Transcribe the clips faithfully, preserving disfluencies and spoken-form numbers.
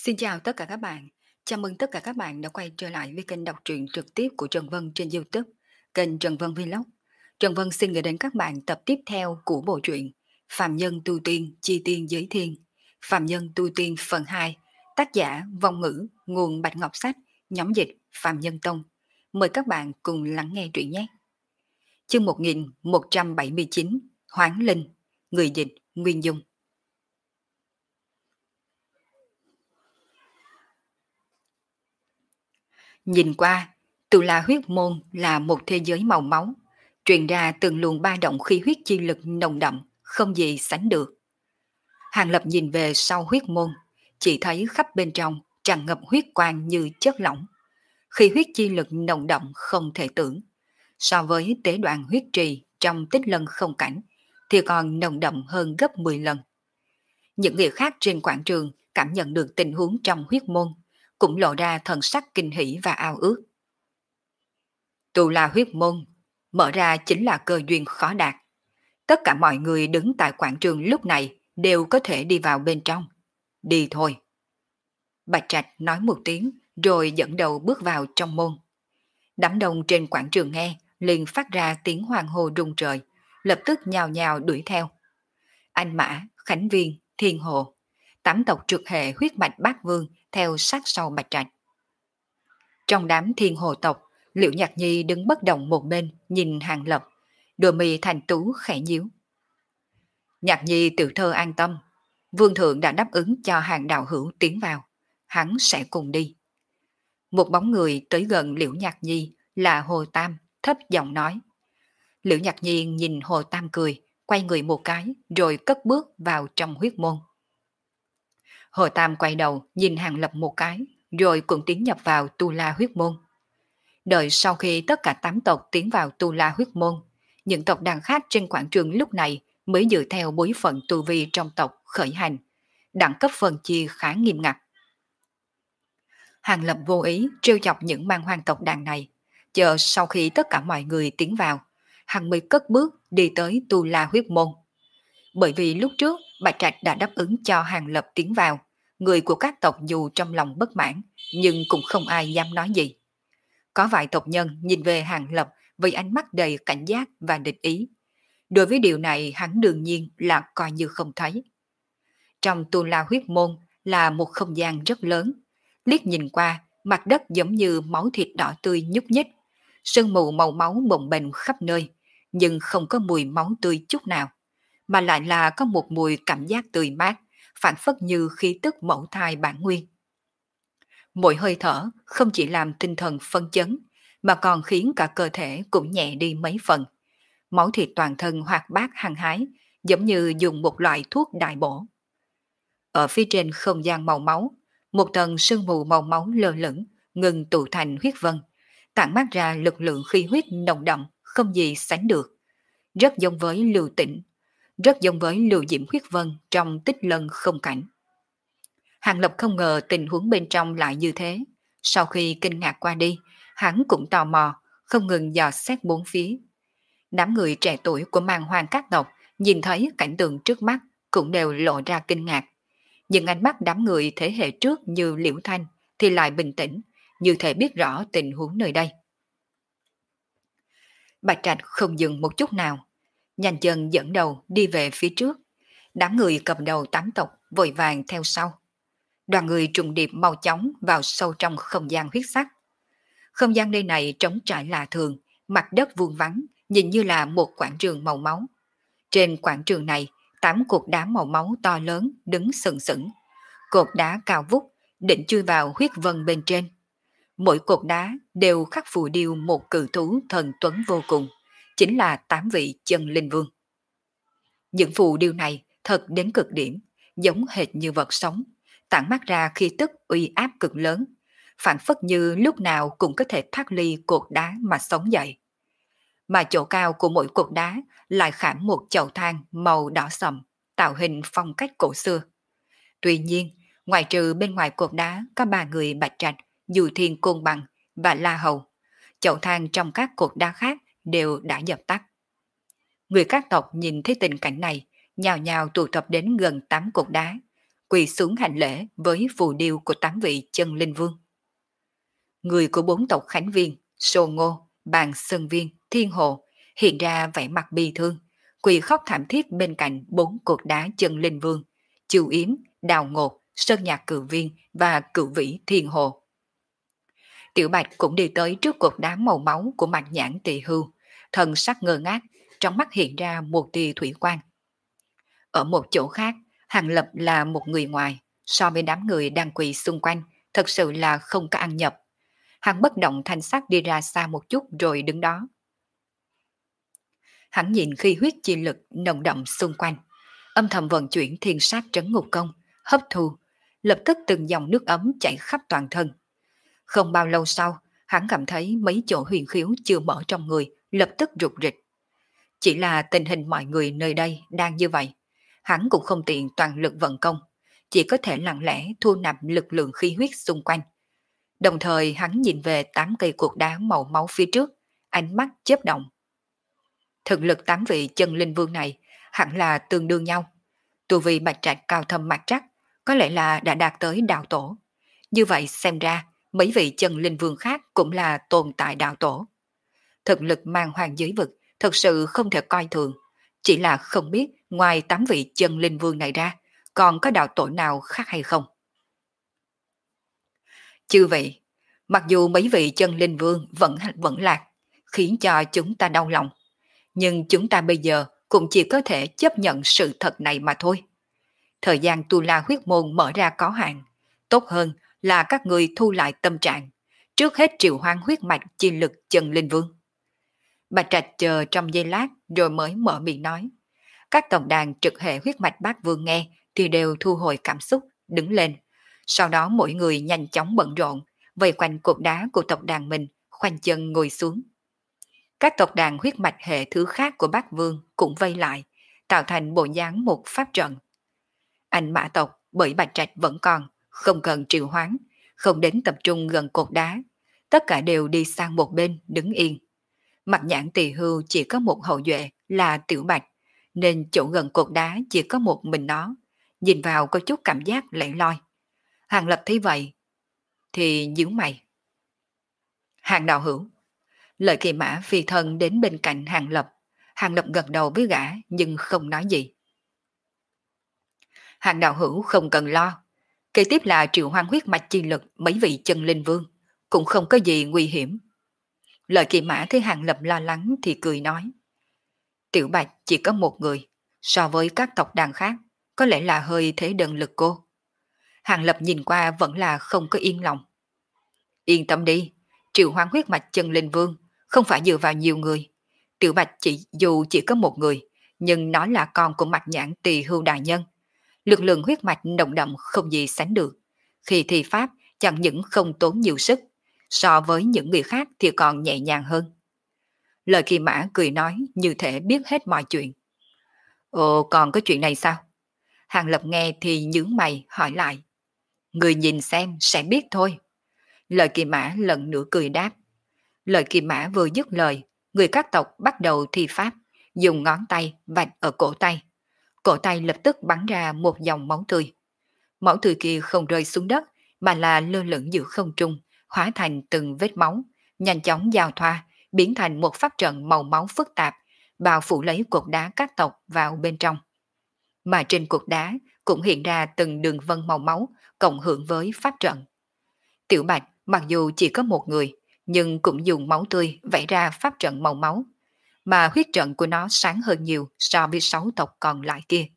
Xin chào tất cả các bạn. Chào mừng tất cả các bạn đã quay trở lại với kênh đọc truyện trực tiếp của Trần Vân trên YouTube, kênh Trần Vân Vlog. Trần Vân xin gửi đến các bạn tập tiếp theo của bộ truyện Phạm Nhân Tu Tiên Chi Tiên Giới Thiên. Phạm Nhân Tu Tiên phần hai, tác giả Vong Ngữ, nguồn Bạch Ngọc Sách, nhóm dịch Phạm Nhân Tông. Mời các bạn cùng lắng nghe truyện nhé. Chương một nghìn một trăm bảy mươi chín, Hoán Linh, người dịch Nguyên Dung. Nhìn qua, Tu La huyết môn là một thế giới màu máu, truyền ra từng luồng ba động khí huyết chi lực nồng đậm, không gì sánh được. Hàng Lập nhìn về sau huyết môn, chỉ thấy khắp bên trong tràn ngập huyết quang như chất lỏng. Khí huyết chi lực nồng đậm không thể tưởng. So với tế đoạn huyết trì trong tích lân không cảnh, thì còn nồng đậm hơn gấp mười lần. Những người khác trên quảng trường cảm nhận được tình huống trong huyết môn, cũng lộ ra thần sắc kinh hỉ và ao ước. Tu La huyết môn, mở ra chính là cơ duyên khó đạt. Tất cả mọi người đứng tại quảng trường lúc này đều có thể đi vào bên trong. Đi thôi. Bạch Trạch nói một tiếng rồi dẫn đầu bước vào trong môn. Đám đông trên quảng trường nghe liền phát ra tiếng hoàng hô rung trời, lập tức nhào nhào đuổi theo. Anh Mã, Khánh Viên, Thiên Hồ, tám tộc trực hệ huyết mạch bát vương theo sát sau Bạch Trạch. Trong đám Thiên Hồ tộc, Liễu Nhạc Nhi đứng bất động một bên nhìn Hàng Lập, đôi mi thành tú khẽ nhíu. Nhạc Nhi tự thơ an tâm, Vương Thượng đã đáp ứng cho Hàng đạo hữu tiến vào, hắn sẽ cùng đi. Một bóng người tới gần Liễu Nhạc Nhi là Hồ Tam, thấp giọng nói. Liễu Nhạc Nhi nhìn Hồ Tam cười, quay người một cái rồi cất bước vào trong huyết môn. Hồ Tam quay đầu nhìn Hàng Lập một cái rồi cũng tiến nhập vào Tu La huyết môn. Đợi sau khi tất cả tám tộc tiến vào Tu La huyết môn, những tộc đàn khác trên quảng trường lúc này mới dựa theo bối phận tu vi trong tộc khởi hành, đẳng cấp phân chia khá nghiêm ngặt. Hàng Lập vô ý trêu chọc những mang hoang tộc đàn này, chờ sau khi tất cả mọi người tiến vào, hắn mới cất bước đi tới Tu La huyết môn. Bởi vì lúc trước Bạch Trạch đã đáp ứng cho Hàng Lập tiến vào, người của các tộc dù trong lòng bất mãn, nhưng cũng không ai dám nói gì. Có vài tộc nhân nhìn về Hàng Lập với ánh mắt đầy cảnh giác và địch ý. Đối với điều này hắn đương nhiên là coi như không thấy. Trong Tu La huyết môn là một không gian rất lớn. Liếc nhìn qua, mặt đất giống như máu thịt đỏ tươi nhúc nhích. Sương mù màu máu bồng bềnh khắp nơi, nhưng không có mùi máu tươi chút nào, mà lại là có một mùi cảm giác tươi mát, phản phất như khí tức mẫu thai bản nguyên. Mỗi hơi thở không chỉ làm tinh thần phân chấn, mà còn khiến cả cơ thể cũng nhẹ đi mấy phần. Máu thịt toàn thân hoạt bát hăng hái, giống như dùng một loại thuốc đại bổ. Ở phía trên không gian màu máu, một tầng sương mù màu máu lơ lửng, ngừng tụ thành huyết vân, tản mát ra lực lượng khí huyết nồng đậm, không gì sánh được. Rất giống với Lưu Tĩnh, rất giống với Lưu Diễm huyết vân trong Tích Lân không cảnh. Hàng Lập không ngờ tình huống bên trong lại như thế. Sau khi kinh ngạc qua đi, hắn cũng tò mò, không ngừng dò xét bốn phía. Đám người trẻ tuổi của mang hoang các tộc nhìn thấy cảnh tượng trước mắt cũng đều lộ ra kinh ngạc. Nhưng ánh mắt đám người thế hệ trước như Liễu Thanh thì lại bình tĩnh, như thể biết rõ tình huống nơi đây. Bạch Trạch không dừng một chút nào, nhanh chân dẫn đầu đi về phía trước. Đám người cầm đầu tám tộc vội vàng theo sau. Đoàn người trùng điệp mau chóng vào sâu trong không gian huyết sắc. Không gian nơi này trống trải lạ thường, mặt đất vuông vắn, nhìn như là một quảng trường màu máu. Trên quảng trường này, tám cột đá màu máu to lớn đứng sừng sững. Cột đá cao vút, định chui vào huyết vân bên trên. Mỗi cột đá đều khắc phù điêu một cự thú thần tuấn vô cùng, chính là tám vị chân linh vương. Những phù điêu này thật đến cực điểm, giống hệt như vật sống, tản mát ra khí tức uy áp cực lớn, phản phất như lúc nào cũng có thể thoát ly cột đá mà sống dậy. Mà chỗ cao của mỗi cột đá lại khảm một chậu than màu đỏ sậm, tạo hình phong cách cổ xưa. Tuy nhiên, ngoài trừ bên ngoài cột đá có ba người Bạch Trạch, Dù Thiên Côn Bằng và La Hầu, chậu than trong các cột đá khác đều đã dập tắt. Người các tộc nhìn thấy tình cảnh này, nhào nhào tụ tập đến gần tám cột đá, quỳ xuống hành lễ với phù điêu của tám vị chân linh vương. Người của bốn tộc Khánh Viên, Sô Ngô, Bàn Sơn Viên, Thiên Hồ hiện ra vẻ mặt bi thương, quỳ khóc thảm thiết bên cạnh bốn cột đá chân linh vương, Chu Yếm, Đào Ngột, Sơn Nhạc Cửu Viên và Cửu Vĩ Thiên Hồ. Tiểu Bạch cũng đi tới trước cột đá màu máu của Mạch Nhãn Tỳ Hưu, thần sắc ngơ ngác, trong mắt hiện ra một tia thủy quang. Ở một chỗ khác, Hàng Lập là một người ngoài, so với đám người đang quỳ xung quanh, thật sự là không có ăn nhập. Hắn bất động thanh sắc đi ra xa một chút rồi đứng đó. Hắn nhìn khi huyết chi lực nồng đậm xung quanh, âm thầm vận chuyển thiên sát trấn ngục công, hấp thu, lập tức từng dòng nước ấm chảy khắp toàn thân. Không bao lâu sau, hắn cảm thấy mấy chỗ huyền khiếu chưa mở trong người, lập tức rụt rịch. Chỉ là tình hình mọi người nơi đây đang như vậy, hắn cũng không tiện toàn lực vận công, chỉ có thể lặng lẽ thu nạp lực lượng khí huyết xung quanh. Đồng thời hắn nhìn về tám cây cột đá màu máu phía trước, ánh mắt chớp động. Thực lực tám vị chân linh vương này hẳn là tương đương nhau. Tu vi Bạch Trạch cao thâm mặt trắc, có lẽ là đã đạt tới đạo tổ. Như vậy xem ra, mấy vị chân linh vương khác cũng là tồn tại đạo tổ. Thực lực mang hoàng giới vực thật sự không thể coi thường, chỉ là không biết ngoài tám vị chân linh vương này ra, còn có đạo tổ nào khác hay không. Chư vị, mặc dù mấy vị chân linh vương vẫn vẫn lạc, khiến cho chúng ta đau lòng, nhưng chúng ta bây giờ cũng chỉ có thể chấp nhận sự thật này mà thôi. Thời gian tu la huyết môn mở ra có hạn, tốt hơn là các người thu lại tâm trạng, trước hết triệu hoán huyết mạch chi lực chân linh vương. Bạch Trạch chờ trong giây lát rồi mới mở miệng nói. Các tổng đàn trực hệ huyết mạch bát vương nghe thì đều thu hồi cảm xúc, đứng lên. Sau đó mỗi người nhanh chóng bận rộn, vây quanh cột đá của tộc đàn mình, khoanh chân ngồi xuống. Các tộc đàn huyết mạch hệ thứ khác của bát vương cũng vây lại, tạo thành bộ dáng một pháp trận. Anh mã tộc bởi Bạch Trạch vẫn còn, không cần triệu hoán, không đến tập trung gần cột đá. Tất cả đều đi sang một bên đứng yên. Mặt Nhãn Tỳ Hưu chỉ có một hậu duệ là Tiểu Bạch, nên chỗ gần cột đá chỉ có một mình nó, nhìn vào có chút cảm giác lẻ loi. Hàng Lập thấy vậy thì nhíu mày. Hàng đạo hữu. Lợi Kỳ Mã phi thân đến bên cạnh Hàng Lập. Hàng Lập gật đầu với gã nhưng không nói gì. Hàng đạo hữu không cần lo. Kế tiếp là triệu hoán huyết mạch chi lực mấy vị chân linh vương, cũng không có gì nguy hiểm. Lợi Kỳ Mã thấy Hàng Lập lo lắng thì cười nói. Tiểu Bạch chỉ có một người, so với các tộc đàn khác, có lẽ là hơi thế đơn lực cô. Hàng Lập nhìn qua vẫn là không có yên lòng. Yên tâm đi, triệu hoán huyết mạch chân linh vương không phải dựa vào nhiều người. Tiểu Bạch chỉ dù chỉ có một người, nhưng nó là con của Mạch Nhãn Tỳ Hưu đại nhân. Lực lượng huyết mạch nồng đậm không gì sánh được. Khi thi pháp chẳng những không tốn nhiều sức, so với những người khác thì còn nhẹ nhàng hơn. Lời Kỳ Mã cười nói như thể biết hết mọi chuyện. Ồ, còn có chuyện này sao? Hàng Lập nghe thì nhướng mày hỏi lại. Người nhìn xem sẽ biết thôi. Lời Kỳ Mã lần nữa cười đáp. Lời Kỳ Mã vừa dứt lời, người các tộc bắt đầu thi pháp, dùng ngón tay vạch ở cổ tay. Cổ tay lập tức bắn ra một dòng máu tươi. Máu tươi kia không rơi xuống đất, mà là lơ lửng giữa không trung, hóa thành từng vết máu, nhanh chóng giao thoa, biến thành một pháp trận màu máu phức tạp, bao phủ lấy cột đá các tộc vào bên trong. Mà trên cột đá cũng hiện ra từng đường vân màu máu, cộng hưởng với pháp trận. Tiểu Bạch mặc dù chỉ có một người, nhưng cũng dùng máu tươi vẽ ra pháp trận màu máu, mà huyết trận của nó sáng hơn nhiều so với sáu tộc còn lại kia.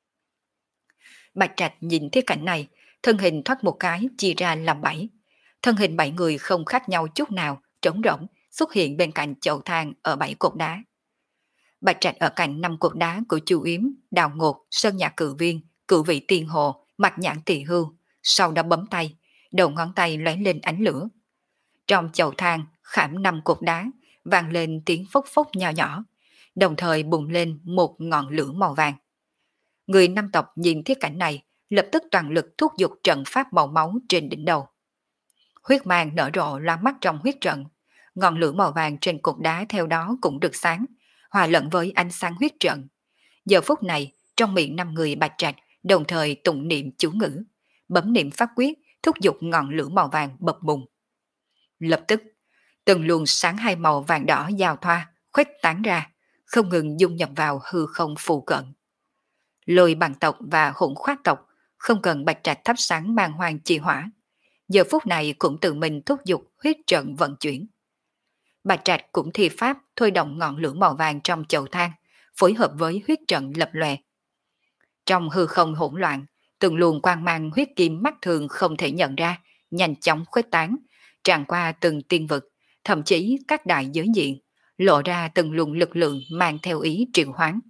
Bạch Trạch nhìn thấy cảnh này, thân hình thoát một cái chia ra làm bảy. Thân hình bảy người không khác nhau chút nào, trống rỗng, xuất hiện bên cạnh chậu than ở bảy cột đá. Bạch Trạch ở cạnh năm cột đá của Chu Yếm, Đào Ngột, Sơn Nhạc Cửu Viên, Cửu Vị Tiên Hồ, Mạch Nhãn Tỳ Hưu, sau đó bấm tay, đầu ngón tay lóe lên ánh lửa. Trong chậu than khảm năm cột đá, vang lên tiếng phốc phốc nhỏ nhỏ, đồng thời bùng lên một ngọn lửa màu vàng. Người năm tộc nhìn thấy cảnh này, lập tức toàn lực thúc giục trận pháp màu máu trên đỉnh đầu. Huyết mang nở rộ loa mắt trong huyết trận, ngọn lửa màu vàng trên cột đá theo đó cũng được sáng, hòa lẫn với ánh sáng huyết trận. Giờ phút này, trong miệng năm người Bạch Trạch đồng thời tụng niệm chú ngữ, bấm niệm pháp quyết, thúc giục ngọn lửa màu vàng bập bùng. Lập tức, từng luồng sáng hai màu vàng đỏ giao thoa, khuếch tán ra, không ngừng dung nhập vào hư không phù cận. Lôi bằng tộc và hỗn khoát tộc không cần Bạch Trạch thắp sáng mang hoang chi hỏa, giờ phút này cũng tự mình thúc giục huyết trận vận chuyển. Bạch Trạch cũng thi pháp thôi động ngọn lửa màu vàng trong chậu than, phối hợp với huyết trận lập lòe. Trong hư không hỗn loạn, từng luồng quang mang huyết kim mắt thường không thể nhận ra, nhanh chóng khuếch tán, tràn qua từng tiên vực, thậm chí các đại giới diện, lộ ra từng luồng lực lượng mang theo ý triệu hoán.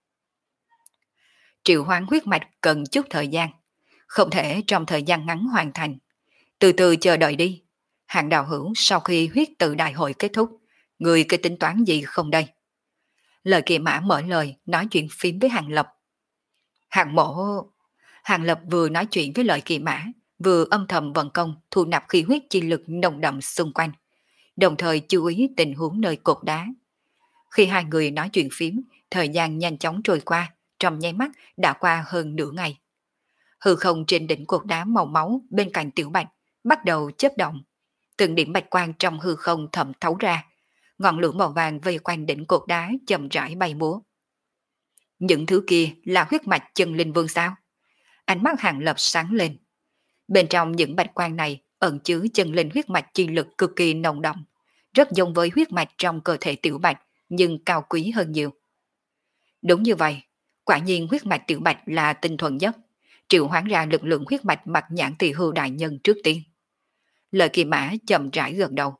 Triệu hoán huyết mạch cần chút thời gian, không thể trong thời gian ngắn hoàn thành. Từ từ chờ đợi đi. Hạng đạo hữu sau khi huyết tự đại hội kết thúc, người cái tính toán gì không đây? Lời Kỳ Mã mở lời nói chuyện phím với Hàng Lập. Hàng mộ... Hàng Lập vừa nói chuyện với Lợi Kỳ Mã, vừa âm thầm vận công thu nạp khí huyết chi lực nồng đậm xung quanh, đồng thời chú ý tình huống nơi cột đá. Khi hai người nói chuyện phím, thời gian nhanh chóng trôi qua, trong nháy mắt đã qua hơn nửa ngày. Hư không trên đỉnh cột đá màu máu bên cạnh Tiểu Bạch bắt đầu chớp động, từng điểm bạch quang trong hư không thẩm thấu ra, ngọn lửa màu vàng vây quanh đỉnh cột đá chậm rãi bay múa. Những thứ kia là huyết mạch chân linh vương sao? Ánh mắt Hàng Lập sáng lên. Bên trong những bạch quang này ẩn chứa chân linh huyết mạch chi lực cực kỳ nồng đậm, rất giống với huyết mạch trong cơ thể Tiểu Bạch, nhưng cao quý hơn nhiều. Đúng như vậy, quả nhiên huyết mạch Tiểu Bạch là tinh thuần nhất, triệu hoán ra lực lượng huyết mạch mặt nhãn Tỳ Hưu đại nhân trước tiên. Lời Kỳ Mã chậm rãi gật đầu.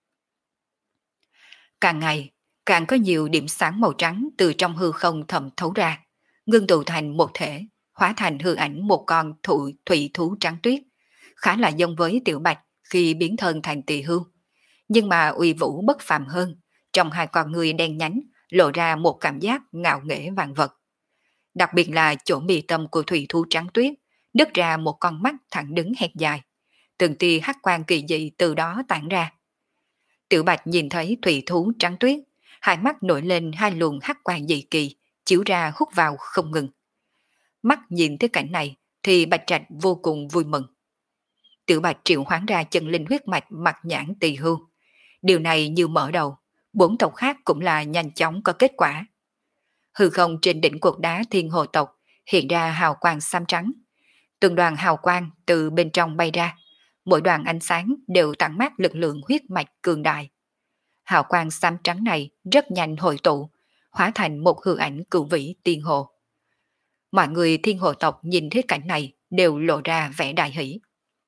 Càng ngày, càng có nhiều điểm sáng màu trắng từ trong hư không thẩm thấu ra, ngưng tụ thành một thể, hóa thành hư ảnh một con thụ thủy thú trắng tuyết, khá là giống với Tiểu Bạch khi biến thân thành Tỳ Hưu, nhưng mà uy vũ bất phàm hơn, trong hai con người đen nhánh lộ ra một cảm giác ngạo nghễ vạn vật. Đặc biệt là chỗ mi tâm của thủy thú trắng tuyết, đứt ra một con mắt thẳng đứng hẹp dài, từng tia hắc quang kỳ dị từ đó tản ra. Tiểu Bạch nhìn thấy thủy thú trắng tuyết, hai mắt nổi lên hai luồng hắc quang dị kỳ, chiếu ra hút vào không ngừng. Mắt nhìn thấy cảnh này thì Bạch Trạch vô cùng vui mừng. Tiểu Bạch triệu hoán ra chân linh huyết mạch mặt nhãn Tỳ Hưu. Điều này như mở đầu, bốn tộc khác cũng là nhanh chóng có kết quả. Hư không trên đỉnh cột đá Thiên Hồ tộc hiện ra hào quang xám trắng. Từng đoàn hào quang từ bên trong bay ra, mỗi đoàn ánh sáng đều tản mát lực lượng huyết mạch cường đại. Hào quang xám trắng này rất nhanh hội tụ, hóa thành một hư ảnh cửu vĩ Tiên Hồ. Mọi người Thiên Hồ tộc nhìn thấy cảnh này đều lộ ra vẻ đại hỷ.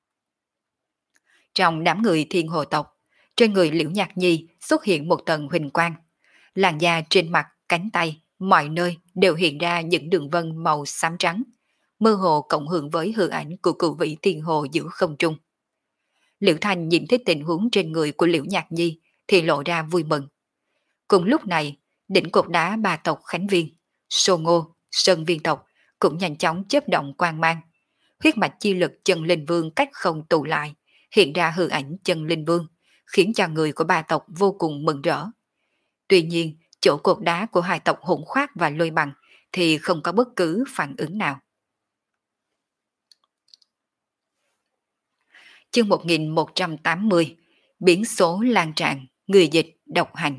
Trong đám người Thiên Hồ tộc, trên người Liễu Nhạc Nhi xuất hiện một tầng huỳnh quang. Làn da trên mặt, cánh tay, mọi nơi đều hiện ra những đường vân màu xám trắng, mơ hồ cộng hưởng với hư ảnh của cửu vĩ Tiên Hồ giữa không trung. Liễu Thanh nhìn thấy tình huống trên người của Liễu Nhạc Nhi thì lộ ra vui mừng. Cùng lúc này, đỉnh cột đá ba tộc Khánh Viên, Sô Ngô, Sơn Viên tộc cũng nhanh chóng chớp động quang mang. Huyết mạch chi lực chân linh vương cách không tụ lại, hiện ra hư ảnh chân linh vương, khiến cho người của ba tộc vô cùng mừng rỡ. Tuy nhiên, chỗ cột đá của hai tộc Hỗn Khoát và Lôi Bằng thì không có bất cứ phản ứng nào. Chương một nghìn một trăm tám mươi, biến số lan tràn, người dịch độc hành.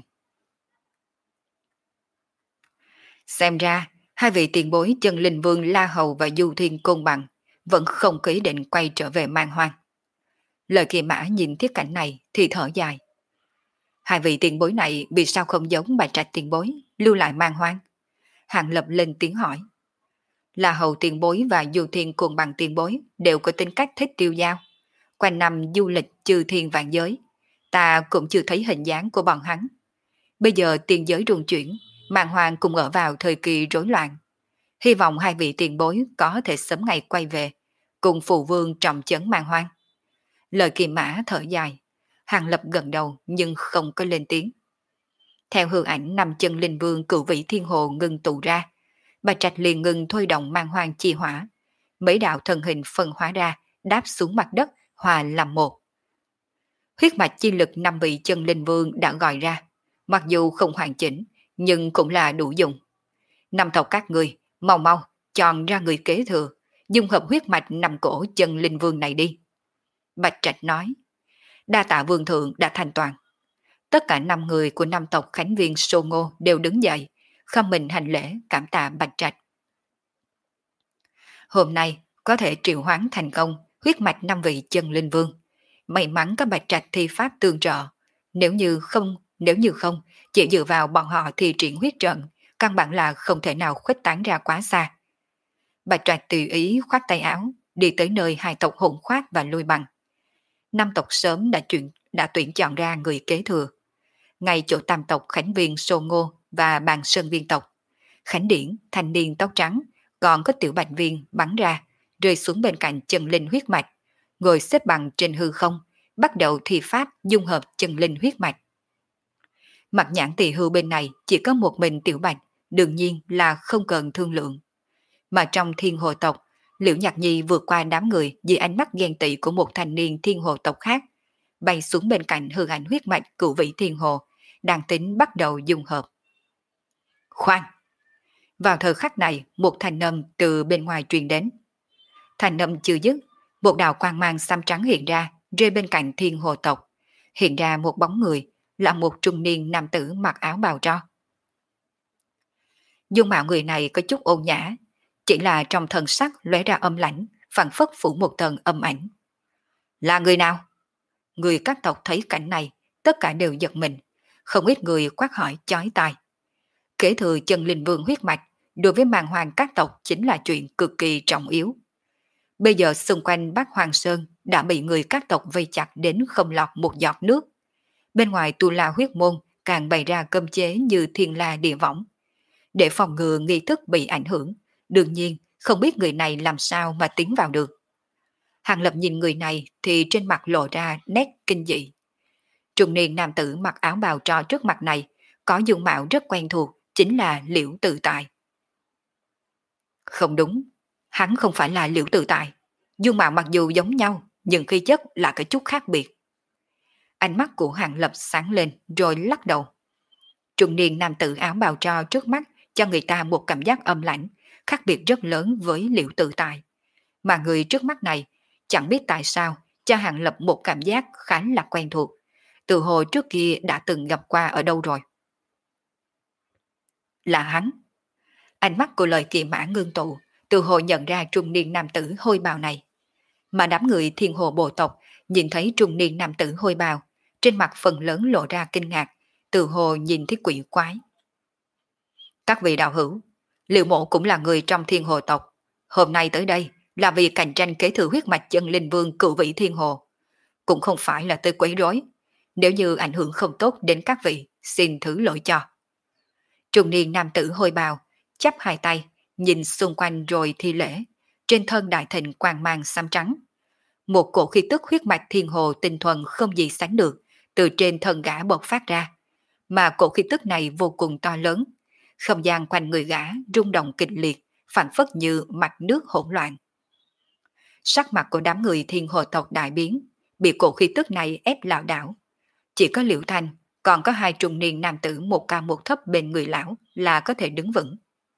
Xem ra, hai vị tiền bối chân linh vương La Hầu và Du Thiên Côn Bằng vẫn không có ý định quay trở về Man Hoang. Lời Kỳ Mã nhìn thiết cảnh này thì thở dài. Hai vị tiền bối này vì sao không giống Bạch Trạch tiền bối, lưu lại Man Hoang? Hàng Lập lên tiếng hỏi. La Hầu tiền bối và Du Thiên Côn Bằng tiền bối đều có tính cách thích tiêu dao, quanh năm du lịch chư thiên vạn giới, ta cũng chưa thấy hình dáng của bọn hắn. Bây giờ tiền giới rung chuyển, Man Hoang cũng ở vào thời kỳ rối loạn. Hy vọng hai vị tiền bối có thể sớm ngày quay về, cùng phụ vương trọng trấn Man Hoang. Lời Kỳ Mã thở dài, Hàng Lập gật đầu nhưng không có lên tiếng. Theo hư ảnh năm chân linh vương cửu vĩ Thiên Hồ ngưng tụ ra, Bạch Trạch liền ngừng thôi động Man Hoang chi hỏa. Mấy đạo thần hình phân hóa ra, đáp xuống mặt đất, hòa làm một. Huyết mạch chi lực năm vị chân linh vương đã gọi ra, mặc dù không hoàn chỉnh, nhưng cũng là đủ dùng. Năm tộc các người, mau mau, chọn ra người kế thừa, dung hợp huyết mạch nằm cổ chân linh vương này đi. Bạch Trạch nói, đa tạ vương thượng đã thành toàn. Tất cả năm người của năm tộc Khánh Viên Sô Ngô đều đứng dậy, không mình hành lễ cảm tạ Bạch Trạch. Hôm nay có thể triệu hoán thành công huyết mạch năm vị chân linh vương. May mắn có Bạch Trạch thi pháp tương trợ. Nếu như không, nếu như không, chỉ dựa vào bọn họ thì triển huyết trận, căn bản là không thể nào khuếch tán ra quá xa. Bạch Trạch tùy ý khoát tay áo, đi tới nơi hai tộc hỗn khoát và lôi bằng. Năm tộc sớm đã chuyển, đã tuyển chọn ra người kế thừa. Ngay chỗ tam tộc Khánh Viên Sô Ngô và Bàn Sơn Viên tộc, Khánh Điển, thanh niên tóc trắng, còn có tiểu bạch viên bắn ra, rơi xuống bên cạnh chân linh huyết mạch, ngồi xếp bằng trên hư không, bắt đầu thi pháp dung hợp chân linh huyết mạch. Mặt nhãn tỳ hưu bên này chỉ có một mình tiểu bạch, đương nhiên là không cần thương lượng. Mà trong thiên hồ tộc, Liễu Nhạc Nhi vượt qua đám người dưới ánh mắt ghen tị của một thanh niên thiên hồ tộc khác, bay xuống bên cạnh hư ảnh huyết mạch cửu vị thiên hồ, đang tính bắt đầu dung hợp. Khoan! Vào thời khắc này, một thanh âm từ bên ngoài truyền đến. Thanh âm chưa dứt, một đạo quang mang xám trắng hiện ra, rơi bên cạnh thiên hồ tộc. Hiện ra một bóng người, là một trung niên nam tử mặc áo bào tro. Dung mạo người này có chút ôn nhã, chỉ là trong thần sắc lóe ra âm lãnh, phảng phất phủ một tầng âm ảnh. Là người nào? Người các tộc thấy cảnh này, tất cả đều giật mình, không ít người quát hỏi chói tai. Kế thừa chân linh vương huyết mạch, đối với màn hoàng các tộc chính là chuyện cực kỳ trọng yếu. Bây giờ xung quanh Bắc Hoàng Sơn đã bị người các tộc vây chặt đến không lọt một giọt nước. Bên ngoài Tu La huyết môn càng bày ra cơm chế như thiên la địa võng. Để phòng ngừa nghi thức bị ảnh hưởng, đương nhiên không biết người này làm sao mà tiến vào được. Hàng Lập nhìn người này thì trên mặt lộ ra nét kinh dị. Trung niên nam tử mặc áo bào tro trước mặt này, có dung mạo rất quen thuộc, chính là Liễu Tự Tại. Không đúng, hắn không phải là Liễu Tự Tại. Dung mạo mặc dù giống nhau, nhưng khí chất là có chút khác biệt. Ánh mắt của Hàng Lập sáng lên rồi lắc đầu. Trung niên nam tử áo bào tro trước mắt cho người ta một cảm giác âm lãnh, khác biệt rất lớn với Liễu Tự Tại. Mà người trước mắt này, chẳng biết tại sao, cho Hàng Lập một cảm giác khá là quen thuộc. Từ hồi trước kia đã từng gặp qua ở đâu rồi. Là hắn. Ánh mắt của lời kỳ mã ngưng tụ, từ hồi nhận ra trung niên nam tử hôi bào này. Mà đám người thiên hồ bộ tộc nhìn thấy trung niên nam tử hôi bào, trên mặt phần lớn lộ ra kinh ngạc, từ hồ nhìn thấy quỷ quái. Các vị đạo hữu, Liễu mộ cũng là người trong thiên hồ tộc. Hôm nay tới đây là vì cạnh tranh kế thừa huyết mạch chân linh vương cửu vị thiên hồ. Cũng không phải là tới quấy rối. Nếu như ảnh hưởng không tốt đến các vị, xin thứ lỗi cho. Trung niên nam tử hôi bào, chắp hai tay, nhìn xung quanh rồi thi lễ. Trên thân đại thịnh quang mang xám trắng. Một cổ khí tức huyết mạch thiên hồ tinh thuần không gì sánh được, từ trên thân gã bộc phát ra. Mà cổ khí tức này vô cùng to lớn. Không gian quanh người gã rung động kịch liệt, phản phất như mặt nước hỗn loạn. Sắc mặt của đám người thiên hồ tộc đại biến, bị cổ khí tức này ép lảo đảo. Chỉ có Liễu Thanh, còn có hai trung niên nam tử một cao một thấp bên người lão là có thể đứng vững.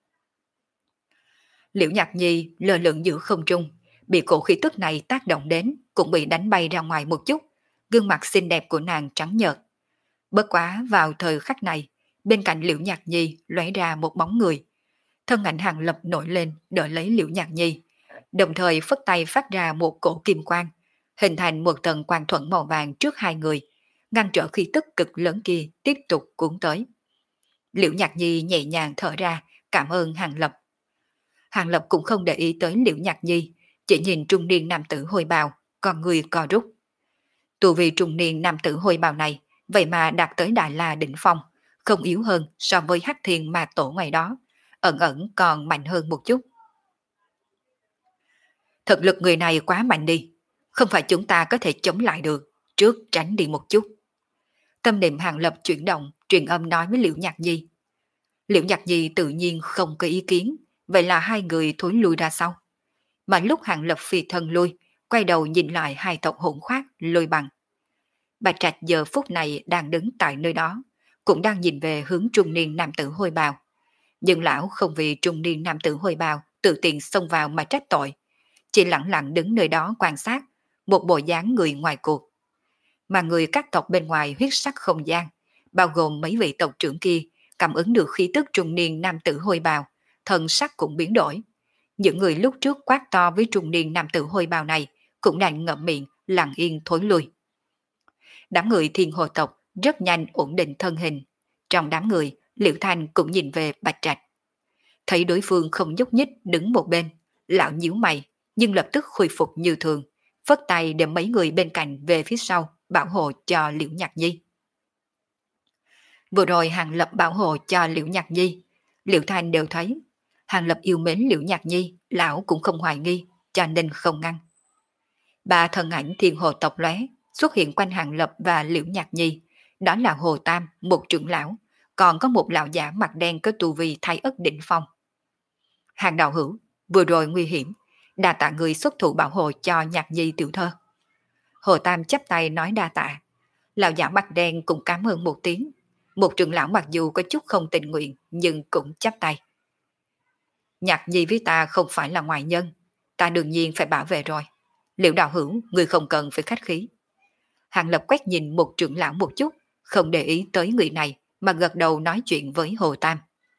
Liễu Nhạc Nhi lơ lửng giữa không trung, bị cổ khí tức này tác động đến, cũng bị đánh bay ra ngoài một chút, gương mặt xinh đẹp của nàng trắng nhợt. Bất quá vào thời khắc này, bên cạnh Liễu Nhạc Nhi lóe ra một bóng người. Thân ảnh Hàng Lập nổi lên đỡ lấy Liễu Nhạc Nhi, đồng thời phất tay phát ra một cổ kim quang, hình thành một tầng quang thuẫn màu vàng trước hai người, ngăn trở khí tức cực lớn kia tiếp tục cuốn tới. Liễu Nhạc Nhi nhẹ nhàng thở ra, cảm ơn Hàng Lập. Hàng Lập cũng không để ý tới Liễu Nhạc Nhi, chỉ nhìn trung niên nam tử hôi bào, còn người co rút. Tu vi trung niên nam tử hôi bào này, vậy mà đạt tới Đại La đỉnh phong, không yếu hơn so với Hắc Thiên Ma Tổ ngoài đó, ẩn ẩn còn mạnh hơn một chút. Thực lực người này quá mạnh đi, không phải chúng ta có thể chống lại được, trước tránh đi một chút. Tâm niệm Hàng Lập chuyển động, truyền âm nói với Liễu Nhạc Nhi. Liễu Nhạc Nhi tự nhiên không có ý kiến, vậy là hai người thối lui ra sau. Mà lúc Hàng Lập phi thân lui, quay đầu nhìn lại hai tộc hỗn khoát lôi bằng. Bạch Trạch giờ phút này đang đứng tại nơi đó, cũng đang nhìn về hướng trung niên nam tử hôi bào. Nhưng lão không vì trung niên nam tử hôi bào tự tiện xông vào mà trách tội, chỉ lặng lặng đứng nơi đó quan sát, một bộ dáng người ngoài cuộc. Mà người các tộc bên ngoài huyết sắc không gian, bao gồm mấy vị tộc trưởng kia, cảm ứng được khí tức trung niên nam tử hôi bào, thần sắc cũng biến đổi. Những người lúc trước quát to với trung niên nam tử hôi bào này cũng đành ngậm miệng, lặng yên thối lui. Đám người thiên hồ tộc rất nhanh ổn định thân hình. Trong đám người, Liễu Thanh cũng nhìn về Bạch Trạch. Thấy đối phương không nhúc nhích đứng một bên, lão nhíu mày, nhưng lập tức khôi phục như thường, phất tay để mấy người bên cạnh về phía sau, bảo hộ cho Liễu Nhạc Nhi. Vừa rồi Hàng Lập bảo hộ cho Liễu Nhạc Nhi, Liễu Thanh đều thấy. Hàng Lập yêu mến Liễu Nhạc Nhi, lão cũng không hoài nghi, cho nên không ngăn. Ba thân ảnh thiên hồ tộc lóe xuất hiện quanh Hàng Lập và Liễu Nhạc Nhi, đó là Hồ Tam, một trưởng lão, còn có một lão giả mặt đen có tu vi thái ất đỉnh phong. Hàng đạo hữu, vừa rồi nguy hiểm, đa tạ người xuất thủ bảo hộ cho Nhạc Nhi tiểu thơ. Hồ Tam chắp tay nói đa tạ. Lão giả mặt đen cũng cảm ơn một tiếng. Một trưởng lão mặc dù có chút không tình nguyện nhưng cũng chắp tay. Nhạc Nhi với ta không phải là ngoại nhân, ta đương nhiên phải bảo vệ rồi. Liễu đạo hữu, người không cần phải khách khí. Hàng Lập quét nhìn một trưởng lão một chút, không để ý tới người này mà gật đầu nói chuyện với Hồ Tam.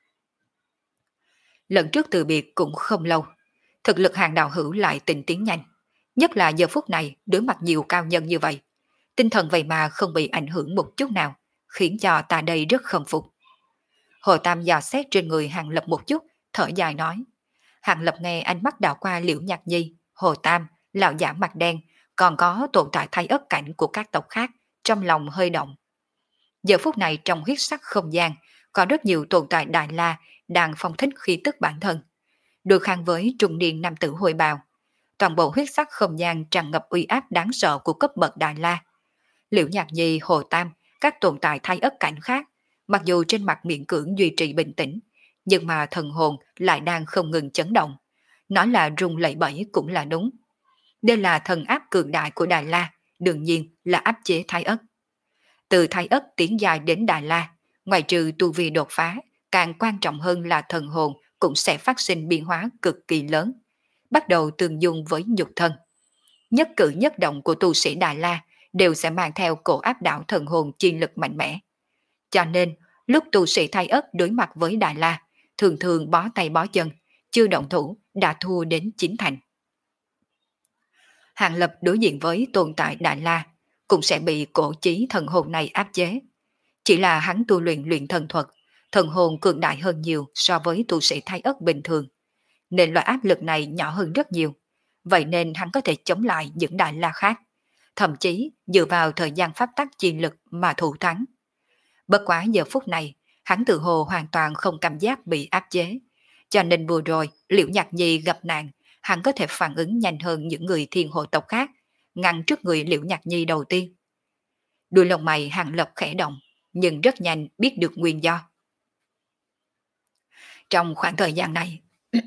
Lần trước từ biệt cũng không lâu, thực lực Hàng đạo hữu lại tình tiến nhanh, nhất là giờ phút này đối mặt nhiều cao nhân như vậy, tinh thần vậy mà không bị ảnh hưởng một chút nào, khiến cho ta đây rất khâm phục. Hồ Tam dò xét trên người Hàng Lập một chút, thở dài nói. Hàng Lập nghe ánh mắt đảo qua Liễu Nhạc Nhi, Hồ Tam, lão giả mặt đen, còn có tồn tại thái ất cảnh của các tộc khác, trong lòng hơi động. Giờ phút này trong huyết sắc không gian, có rất nhiều tồn tại Đại La đang phong thích khí tức bản thân. Được khang với trung niên nam tử hồi bào. Toàn bộ huyết sắc không gian tràn ngập uy áp đáng sợ của cấp bậc Đại La. Liễu Nhạc Nhi, Hồ Tam, các tồn tại thái ất cảnh khác, mặc dù trên mặt miễn cưỡng duy trì bình tĩnh, nhưng mà thần hồn lại đang không ngừng chấn động. Nói là rung lẩy bẩy cũng là đúng. Đây là thần áp cường đại của Đại La, đương nhiên là áp chế thái ất. Từ thái ất tiến dài đến Đại La, ngoài trừ tu vi đột phá, càng quan trọng hơn là thần hồn cũng sẽ phát sinh biến hóa cực kỳ lớn, bắt đầu tương dung với nhục thân. Nhất cử nhất động của tu sĩ Đại La đều sẽ mang theo cổ áp đảo thần hồn chi lực mạnh mẽ. Cho nên, lúc tu sĩ thái ất đối mặt với Đại La, thường thường bó tay bó chân, chưa động thủ đã thua đến chín thành. Hàng Lập đối diện với tồn tại Đại La cũng sẽ bị cổ chí thần hồn này áp chế. Chỉ là hắn tu luyện luyện thần thuật, thần hồn cường đại hơn nhiều so với tu sĩ thái ất bình thường, nên loại áp lực này nhỏ hơn rất nhiều. Vậy nên hắn có thể chống lại những Đại La khác, thậm chí dựa vào thời gian pháp tắc chi lực mà thủ thắng. Bất quá giờ phút này, hắn tự hồ hoàn toàn không cảm giác bị áp chế, cho nên vừa rồi Liễu Nhạc Nhi gặp nạn, hắn có thể phản ứng nhanh hơn những người thiên hộ tộc khác, ngăn trước người Liễu Nhạc Nhi đầu tiên. Đuôi lông mày Hàng Lập khẽ động, nhưng rất nhanh biết được nguyên do. Trong khoảng thời gian này,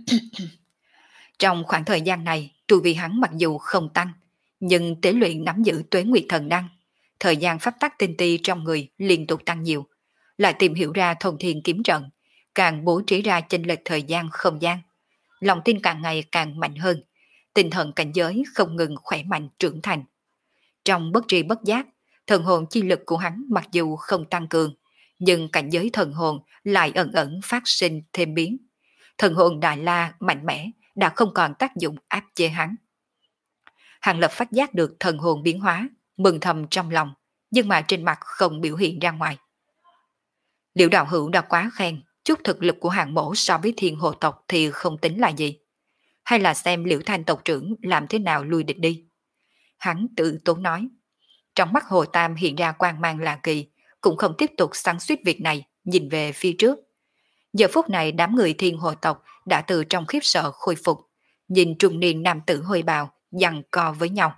trong khoảng thời gian này, tu vi hắn mặc dù không tăng, nhưng tế luyện nắm giữ tuế nguyệt thần đăng, thời gian pháp tắc tinh ti trong người liên tục tăng nhiều, lại tìm hiểu ra thông thiên kiếm trận, càng bố trí ra chênh lệch thời gian không gian, lòng tin càng ngày càng mạnh hơn, tinh thần cảnh giới không ngừng khỏe mạnh trưởng thành. Trong bất tri bất giác, thần hồn chi lực của hắn mặc dù không tăng cường, nhưng cảnh giới thần hồn lại ẩn ẩn phát sinh thêm biến. Thần hồn Đại La mạnh mẽ đã không còn tác dụng áp chế hắn. Hàng Lập phát giác được thần hồn biến hóa, mừng thầm trong lòng, nhưng mà trên mặt không biểu hiện ra ngoài. Liễu đạo hữu đã quá khen, chút thực lực của Hàng mỗ so với thiên hồ tộc thì không tính là gì. Hay là xem Liễu Thanh tộc trưởng làm thế nào lui địch đi. Hắn tự tốn nói. Trong mắt Hồ Tam hiện ra quang mang lạ kỳ, cũng không tiếp tục xoắn xuýt việc này, nhìn về phía trước. Giờ phút này đám người thiên hồ tộc đã từ trong khiếp sợ khôi phục, nhìn trung niên nam tử hôi bào giằng co với nhau.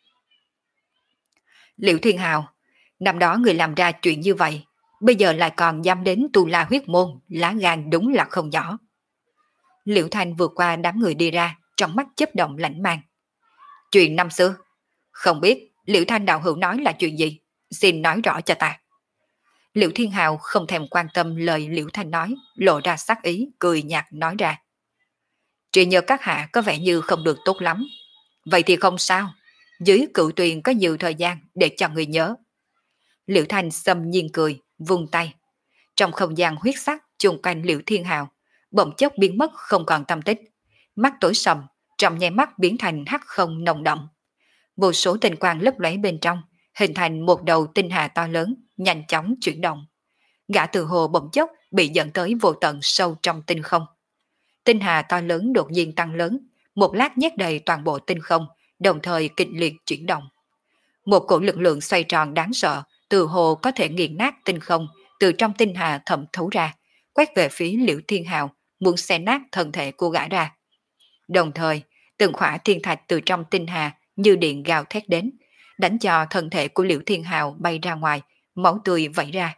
Liễu Thiên Hào, năm đó người làm ra chuyện như vậy, bây giờ lại còn dám đến Tu La huyết môn, lá gan đúng là không nhỏ. Liễu Thanh vượt qua đám người đi ra, trong mắt chớp động lãnh mang. Chuyện năm xưa, không biết Liễu Thanh đạo hữu nói là chuyện gì, xin nói rõ cho ta. Liễu Thiên Hào không thèm quan tâm lời Liễu Thanh nói, lộ ra sắc ý, cười nhạt nói ra. Trí nhớ các hạ có vẻ như không được tốt lắm. Vậy thì không sao, dưới cựu tuyền có nhiều thời gian để cho người nhớ. Liễu Thanh xâm nhiên cười, vung tay. Trong không gian huyết sắc chung quanh Liễu Thiên Hào, bỗng chốc biến mất không còn tâm tích. Mắt tối sầm, trong nháy mắt biến thành hắc không nồng đậm. Vô số tinh quang lấp lóe bên trong, hình thành một đầu tinh hà to lớn, nhanh chóng chuyển động. Gã từ hồ bỗng chốc bị dẫn tới vô tận sâu trong tinh không. Tinh hà to lớn đột nhiên tăng lớn, một lát nhét đầy toàn bộ tinh không, đồng thời kịch liệt chuyển động. Một cổ lực lượng xoay tròn đáng sợ, từ hồ có thể nghiền nát tinh không, từ trong tinh hà thẩm thấu ra, quét về phía Liễu Thiên Hào, muốn xé nát thân thể của gã ra. Đồng thời, từng khỏa thiên thạch từ trong tinh hà như điện gào thét đến, đánh cho thân thể của Liễu Thiên Hào bay ra ngoài, máu tươi vẩy ra.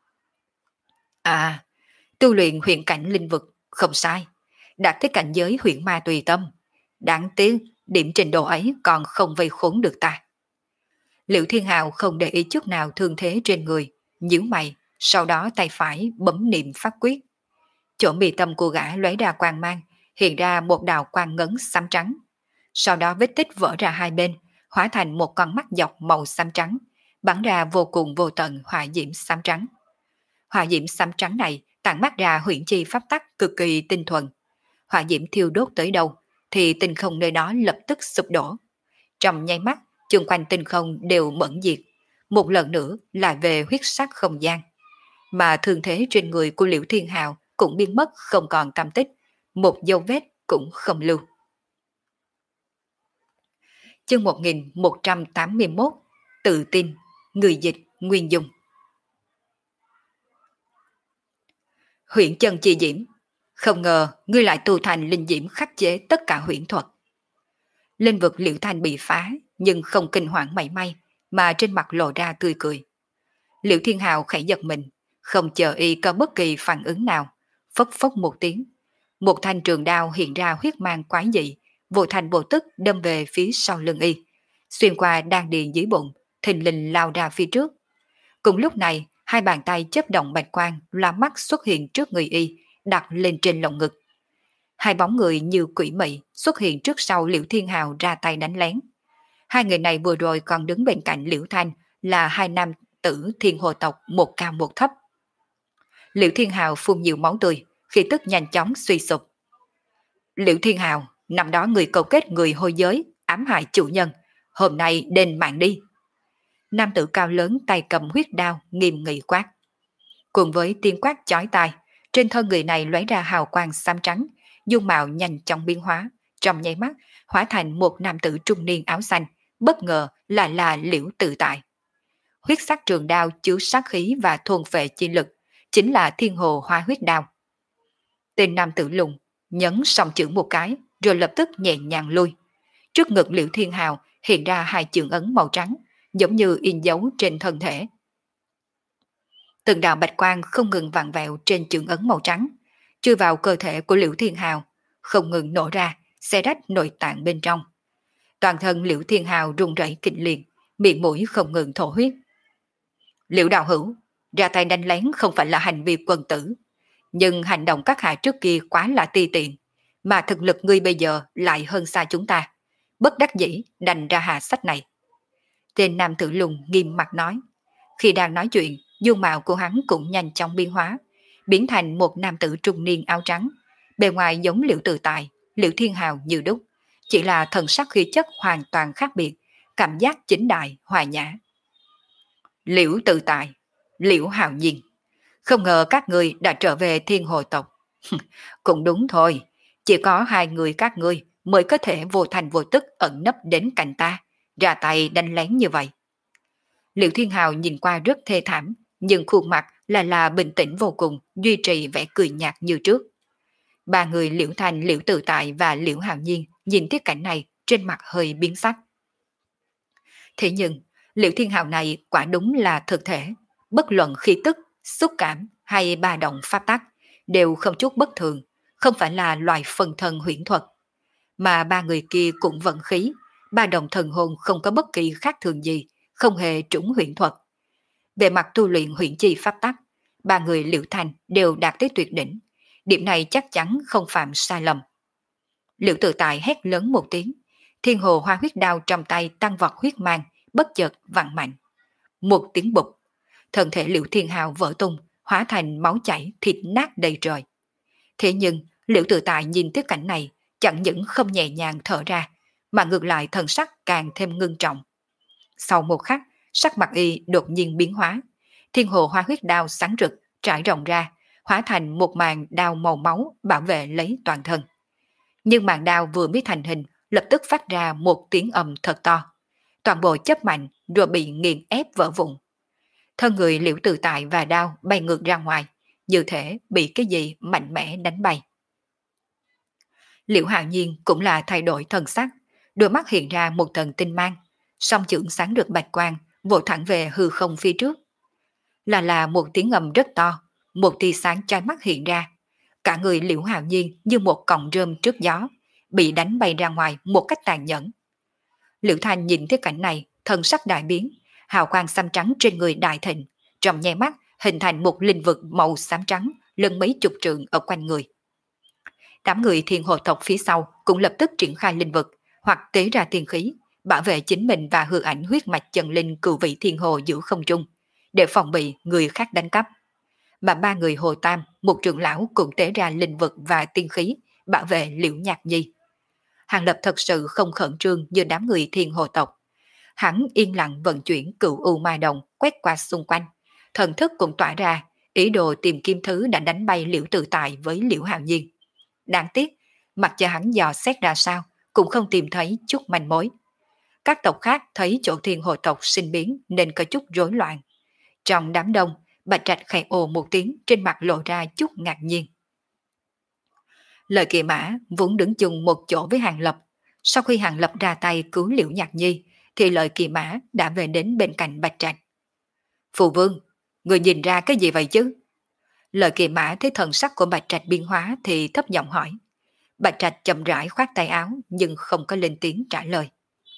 À, tu luyện huyền cảnh linh vực, không sai, đạt tới cảnh giới huyền ma tùy tâm. Đáng tiếc, điểm trình độ ấy còn không vây khốn được ta. Liễu Thiên Hào không để ý chút nào thương thế trên người, nhíu mày, sau đó tay phải bấm niệm pháp quyết. Chỗ mi tâm của gã lóe ra quang mang, hiện ra một đạo quang ngấn xám trắng. Sau đó vết tích vỡ ra hai bên, hóa thành một con mắt dọc màu xám trắng, bắn ra vô cùng vô tận hỏa diễm xám trắng. Hỏa diễm xám trắng này tản mát ra huyễn chi pháp tắc cực kỳ tinh thuần. Hỏa diễm thiêu đốt tới đâu, thì tinh không nơi đó lập tức sụp đổ. Trong nháy mắt, chung quanh tinh không đều mẫn diệt, một lần nữa lại về huyết sắc không gian. Mà thương thế trên người của Liễu Thiên Hào cũng biến mất không còn tâm tích, một dấu vết cũng không lưu. Chương một nghìn một trăm tám mươi mốt, tự tin, người dịch, Nguyên Dung. Huyễn chân chi diễm, không ngờ ngươi lại tu thành linh diễm khắc chế tất cả huyễn thuật. Linh vực Liễu Thanh bị phá, nhưng không kinh hoàng mảy may, mà trên mặt lộ ra tươi cười. Liễu Thiên Hào khẽ giật mình, không chờ y có bất kỳ phản ứng nào, phốc phốc một tiếng. Một thanh trường đao hiện ra huyết mang quái dị, vô thành vô tức đâm về phía sau lưng y, xuyên qua đan điền dưới bụng, thình lình lao ra phía trước. Cùng lúc này, hai bàn tay chớp động bạch quang, loa mắt xuất hiện trước người y, đặt lên trên lồng ngực. Hai bóng người như quỷ mị xuất hiện trước sau Liễu Thiên Hào ra tay đánh lén. Hai người này vừa rồi còn đứng bên cạnh Liễu Thanh là hai nam tử thiên hồ tộc một cao một thấp. Liễu Thiên Hào phun nhiều máu tươi, khi tức nhanh chóng suy sụp. Liễu Thiên Hào, năm đó người câu kết người hôi giới, ám hại chủ nhân, hôm nay đền mạng đi. Nam tử cao lớn tay cầm huyết đao, nghiêm nghị quát. Cùng với tiếng quát chói tai, trên thân người này lóe ra hào quang xám trắng, dung mạo nhanh chóng biến hóa, trong nháy mắt hóa thành một nam tử trung niên áo xanh, bất ngờ lại là Liễu Tự Tại. Huyết sắc trường đao chứa sát khí và thuần phệ chi lực, chính là thiên hồ hoa huyết đao. Tên nam tử lùng nhấn song chưởng một cái, rồi lập tức nhẹ nhàng lui. Trước ngực Liễu Thiên Hào hiện ra hai chưởng ấn màu trắng, giống như in dấu trên thân thể. Từng đạo bạch quang không ngừng vặn vẹo trên chưởng ấn màu trắng, chui vào cơ thể của Liễu Thiên Hào, không ngừng nổ ra, xé rách nội tạng bên trong. Toàn thân Liễu Thiên Hào run rẩy kịch liệt, miệng mũi không ngừng thổ huyết. Liễu đạo hữu, ra tay đánh lén không phải là hành vi quân tử, nhưng hành động các hạ trước kia quá là ti tiện, mà thực lực ngươi bây giờ lại hơn xa chúng ta. Bất đắc dĩ đành ra hạ sách này. Tên nam tử lùng nghiêm mặt nói. Khi đang nói chuyện, dung mạo của hắn cũng nhanh chóng biến hóa, biến thành một nam tử trung niên áo trắng. Bề ngoài giống Liễu Tự Tại, Liễu Thiên Hào như đúc, chỉ là thần sắc khí chất hoàn toàn khác biệt, cảm giác chính đại, hòa nhã. Liễu Tự Tại, Liễu Hào Nhiên, không ngờ các ngươi đã trở về thiên hồ tộc. Cũng đúng thôi, chỉ có hai người các ngươi mới có thể vô thành vô tức ẩn nấp đến cạnh ta, ra tay đánh lén như vậy. Liễu Thiên Hào nhìn qua rất thê thảm, nhưng khuôn mặt là là bình tĩnh vô cùng, duy trì vẻ cười nhạt như trước. Ba người Liễu Thanh, Liễu Tự Tại và Liễu Hào Nhiên nhìn thấy cảnh này trên mặt hơi biến sắc. Thế nhưng, Liễu Thiên Hào này quả đúng là thực thể, bất luận khí tức, xúc cảm hay ba động pháp tắc đều không chút bất thường, không phải là loài phần thân huyễn thuật. Mà ba người kia cũng vận khí, ba động thần hồn không có bất kỳ khác thường gì, không hề trúng huyễn thuật. Về mặt tu luyện huyễn chi pháp tắc, ba người Liễu Thanh đều đạt tới tuyệt đỉnh, điểm này chắc chắn không phạm sai lầm. Liễu Tự Tại hét lớn một tiếng, thiên hồ hoa huyết đao trong tay tăng vọt huyết mang, bất chợt vặn mạnh. Một tiếng bụp, thân thể Liễu Thiên Hào vỡ tung, hóa thành máu chảy, thịt nát đầy trời. Thế nhưng, Liễu Tự Tại nhìn thấy cảnh này, chẳng những không nhẹ nhàng thở ra, mà ngược lại thần sắc càng thêm ngưng trọng. Sau một khắc, sắc mặt y đột nhiên biến hóa, thiên hồ hoa huyết đao sáng rực, trải rộng ra, hóa thành một màn đao màu máu bảo vệ lấy toàn thân. Nhưng màn đao vừa mới thành hình, lập tức phát ra một tiếng ầm thật to. Toàn bộ chớp mạnh rồi bị nghiền ép vỡ vụn. Thân người Liễu Tự Tại và đao bay ngược ra ngoài, như thể bị cái gì mạnh mẽ đánh bay. Liễu Hạo Nhiên cũng là thay đổi thân sắc, đôi mắt hiện ra một tầng tinh mang, song chưởng sáng được bạch quang, vội thẳng về hư không phía trước. Là là một tiếng ầm rất to, một tia sáng chói mắt hiện ra. Cả người Liễu Hạo Nhiên như một cọng rơm trước gió, bị đánh bay ra ngoài một cách tàn nhẫn. Liễu Thanh nhìn thấy cảnh này, thân sắc đại biến, hào quang xám trắng trên người đại thịnh, trong nháy mắt hình thành một linh vực màu xám trắng, lớn mấy chục trượng ở quanh người. Đám người thiên hồ tộc phía sau cũng lập tức triển khai linh vực, hoặc tế ra tiên khí, bảo vệ chính mình và hư ảnh huyết mạch chân linh cửu vị thiên hồ giữa không trung, để phòng bị người khác đánh cắp. Mà ba người Hồ Tam, một trưởng lão cũng tế ra linh vực và tiên khí, bảo vệ Liễu Nhạc Nhi. Hàng Lập thật sự không khẩn trương như đám người thiên hồ tộc. Hắn yên lặng vận chuyển cửu u ma đồng quét qua xung quanh, thần thức cũng tỏa ra, ý đồ tìm kiếm thứ đã đánh bay Liễu Tự Tại với Liễu Hạo Nhiên. Đáng tiếc, mặc cho hắn dò xét ra sao, cũng không tìm thấy chút manh mối. Các tộc khác thấy chỗ thiên hồ tộc sinh biến nên có chút rối loạn. Trong đám đông, Bạch Trạch khẽ ồ một tiếng, trên mặt lộ ra chút ngạc nhiên. Lời Kỳ Mã vốn đứng chung một chỗ với Hàng Lập. Sau khi Hàng Lập ra tay cứu Liễu Nhạc Nhi, thì Lời Kỳ Mã đã về đến bên cạnh Bạch Trạch. Phụ vương, người nhìn ra cái gì vậy chứ? Lời Kỳ Mã thấy thần sắc của Bạch Trạch biến hóa thì thấp giọng hỏi. Bạch Trạch chậm rãi khoát tay áo nhưng không có lên tiếng trả lời.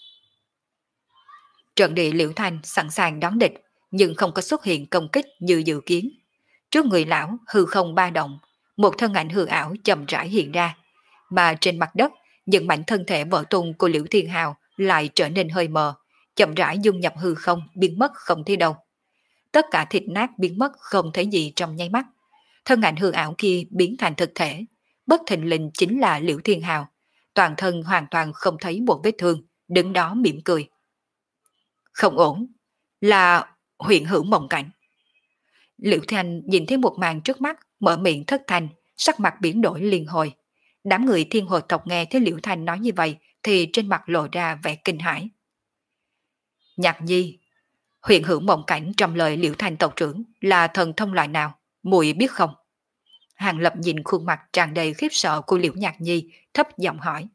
Trận địa Liễu Thanh sẵn sàng đón địch, nhưng không có xuất hiện công kích như dự kiến. Trước người lão hư không ba động, một thân ảnh hư ảo chậm rãi hiện ra, mà trên mặt đất những mảnh thân thể vỡ tung của Liễu Thiên Hào lại trở nên hơi mờ, chậm rãi dung nhập hư không, biến mất không thấy đâu. Tất cả thịt nát biến mất không thấy gì trong nháy mắt. Thân ảnh hư ảo kia biến thành thực thể, bất thình lình chính là Liễu Thiên Hào, toàn thân hoàn toàn không thấy một vết thương, đứng đó mỉm cười. Không ổn, là huyện hữu mộng cảnh. Liễu Thanh nhìn thấy một màn trước mắt, mở miệng thất thanh, sắc mặt biến đổi liền hồi. Đám người thiên hồ tộc nghe thấy Liễu Thanh nói như vậy thì trên mặt lộ ra vẻ kinh hãi. Nhạc Nhi, huyện hữu mộng cảnh trong lời Liễu Thanh tộc trưởng là thần thông loại nào, muội biết không? Hàng Lập nhìn khuôn mặt tràn đầy khiếp sợ của Liễu Nhạc Nhi, thấp giọng hỏi.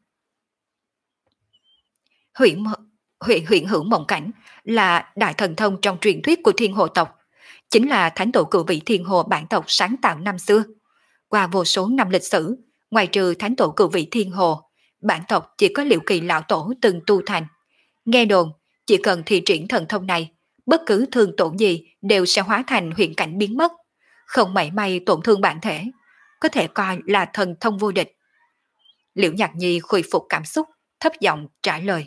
Huyện huyện huyện hữu mộng cảnh là đại thần thông trong truyền thuyết của thiên hồ tộc, chính là thánh tổ cửu vị thiên hồ bản tộc sáng tạo năm xưa. Qua vô số năm lịch sử, ngoài trừ thánh tổ cửu vị thiên hồ, bản tộc chỉ có Liễu Kỳ lão tổ từng tu thành. Nghe đồn, chỉ cần thi triển thần thông này, bất cứ thương tổn gì đều sẽ hóa thành huyền cảnh biến mất, không mảy may tổn thương bản thể, có thể coi là thần thông vô địch. Liễu Nhạc Nhi khôi phục cảm xúc, thấp giọng trả lời.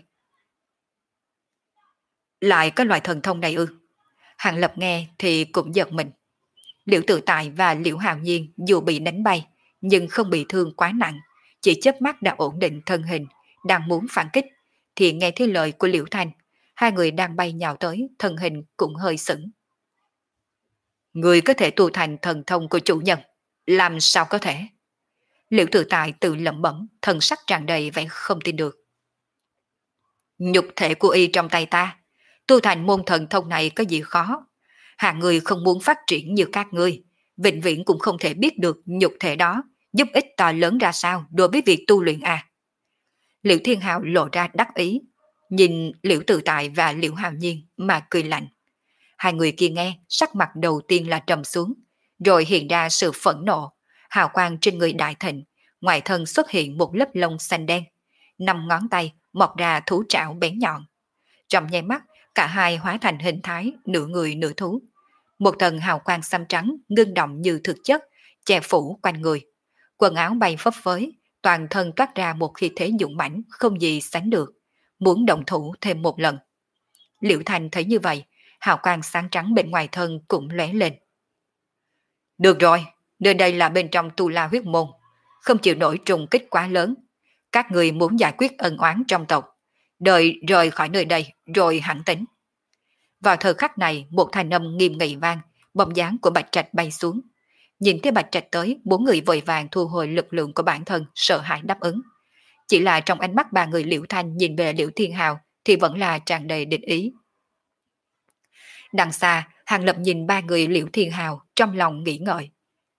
Lại có loại thần thông này ư? Hàng Lập nghe thì cũng giật mình. Liễu Tự Tại và Liễu Hạo Nhiên dù bị đánh bay, nhưng không bị thương quá nặng, chỉ chớp mắt đã ổn định thân hình, đang muốn phản kích, thì nghe thấy lời của Liễu Thanh, hai người đang bay nhào tới, thân hình cũng hơi sững. Người có thể tu thành thần thông của chủ nhân, làm sao có thể? Liễu Tự Tại tự lẩm bẩm, thần sắc tràn đầy vẻ không tin được. Nhục thể của y trong tay ta, tu thành môn thần thông này có gì khó? Hạng người không muốn phát triển như các ngươi, vĩnh viễn cũng không thể biết được nhục thể đó giúp ích to lớn ra sao đối với việc tu luyện à. Liễu Thiên Hào lộ ra đắc ý, nhìn Liễu Tự Tại và Liễu Hạo Nhiên mà cười lạnh. Hai người kia nghe, sắc mặt đầu tiên là trầm xuống, rồi hiện ra sự phẫn nộ, hào quang trên người đại thịnh, ngoài thân xuất hiện một lớp lông xanh đen, năm ngón tay mọc ra thú trảo bén nhọn. Trong nháy mắt, cả hai hóa thành hình thái nửa người nửa thú. Một tầng hào quang xám trắng ngưng động như thực chất, che phủ quanh người. Quần áo bay phấp phới, toàn thân toát ra một khí thế dũng mãnh không gì sánh được, muốn động thủ thêm một lần. Liễu Thanh thấy như vậy, hào quang sáng trắng bên ngoài thân cũng lóe lên. Được rồi, nơi đây là bên trong Tu La huyết môn, không chịu nổi trùng kích quá lớn. Các người muốn giải quyết ân oán trong tộc, đợi rời khỏi nơi đây rồi hẳn tính. Vào thời khắc này, một thanh âm nghiêm nghị vang, bóng dáng của Bạch Trạch bay xuống. Nhìn thấy Bạch Trạch tới, bốn người vội vàng thu hồi lực lượng của bản thân, sợ hãi đáp ứng. Chỉ là trong ánh mắt ba người Liễu Thanh nhìn về Liễu Thiên Hào thì vẫn là tràn đầy địch ý. Đằng xa, Hàng Lập nhìn ba người Liễu Thiên Hào trong lòng nghĩ ngợi.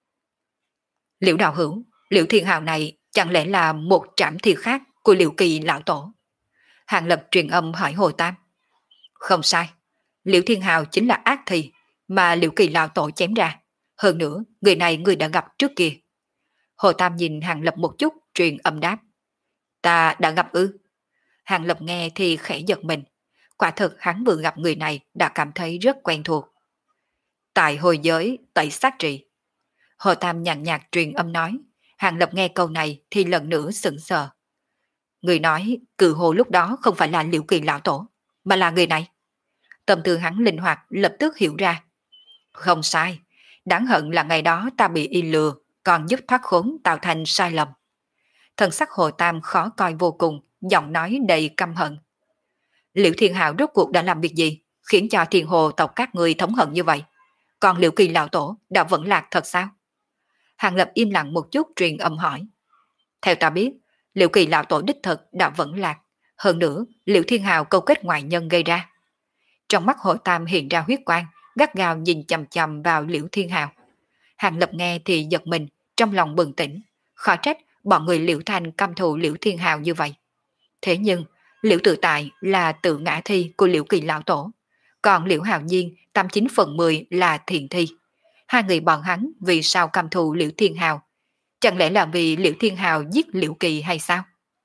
Liễu đạo hữu, Liễu Thiên Hào này chẳng lẽ là một trảm thi khác của Liễu Kỳ lão tổ? Hàng Lập truyền âm hỏi Hồ Tam. Không sai, Liễu Thiên Hào chính là ác thi mà Liễu Kỳ lão tổ chém ra. Hơn nữa, người này người đã gặp trước kia. Hồ Tam nhìn Hàng Lập một chút, truyền âm đáp. Ta đã gặp ư? Hàng Lập nghe thì khẽ giật mình. Quả thực hắn vừa gặp người này đã cảm thấy rất quen thuộc. Tại hồi giới, tẩy sát trị. Hồ Tam nhàn nhạt truyền âm nói. Hàng Lập nghe câu này thì lần nữa sững sờ. Người nói cự hồ lúc đó không phải là Liễu Kỳ lão tổ, mà là người này. Tâm tư hắn linh hoạt lập tức hiểu ra. Không sai, đáng hận là ngày đó ta bị y lừa, còn giúp thoát khốn tạo thành sai lầm. Thần sắc Hồ Tam khó coi vô cùng, giọng nói đầy căm hận. Liễu Thiên Hào rốt cuộc đã làm việc gì, khiến cho Thiên Hồ tộc các người thống hận như vậy? Còn Liễu Kỳ lão tổ đã vẫn lạc thật sao? Hàng Lập im lặng một chút truyền âm hỏi. Theo ta biết, Liễu Kỳ lão tổ đích thực đã vẫn lạc. Hơn nữa, Liễu Thiên Hào câu kết ngoại nhân gây ra. Trong mắt Hồ Tam hiện ra huyết quang, gắt gao nhìn chằm chằm vào Liễu Thiên Hào. Hàng Lập nghe thì giật mình, trong lòng bừng tỉnh. Khó trách bọn người Liễu Thanh căm thù Liễu Thiên Hào như vậy. Thế nhưng, Liễu Tự Tại là tự ngã thi của Liễu Kỳ lão tổ, còn Liễu Hào Nhiên tám chín phần mười là thiện thi. Hai người bọn hắn vì sao căm thù Liễu Thiên Hào? Chẳng lẽ là vì Liễu Thiên Hào giết Liễu Kỳ hay sao?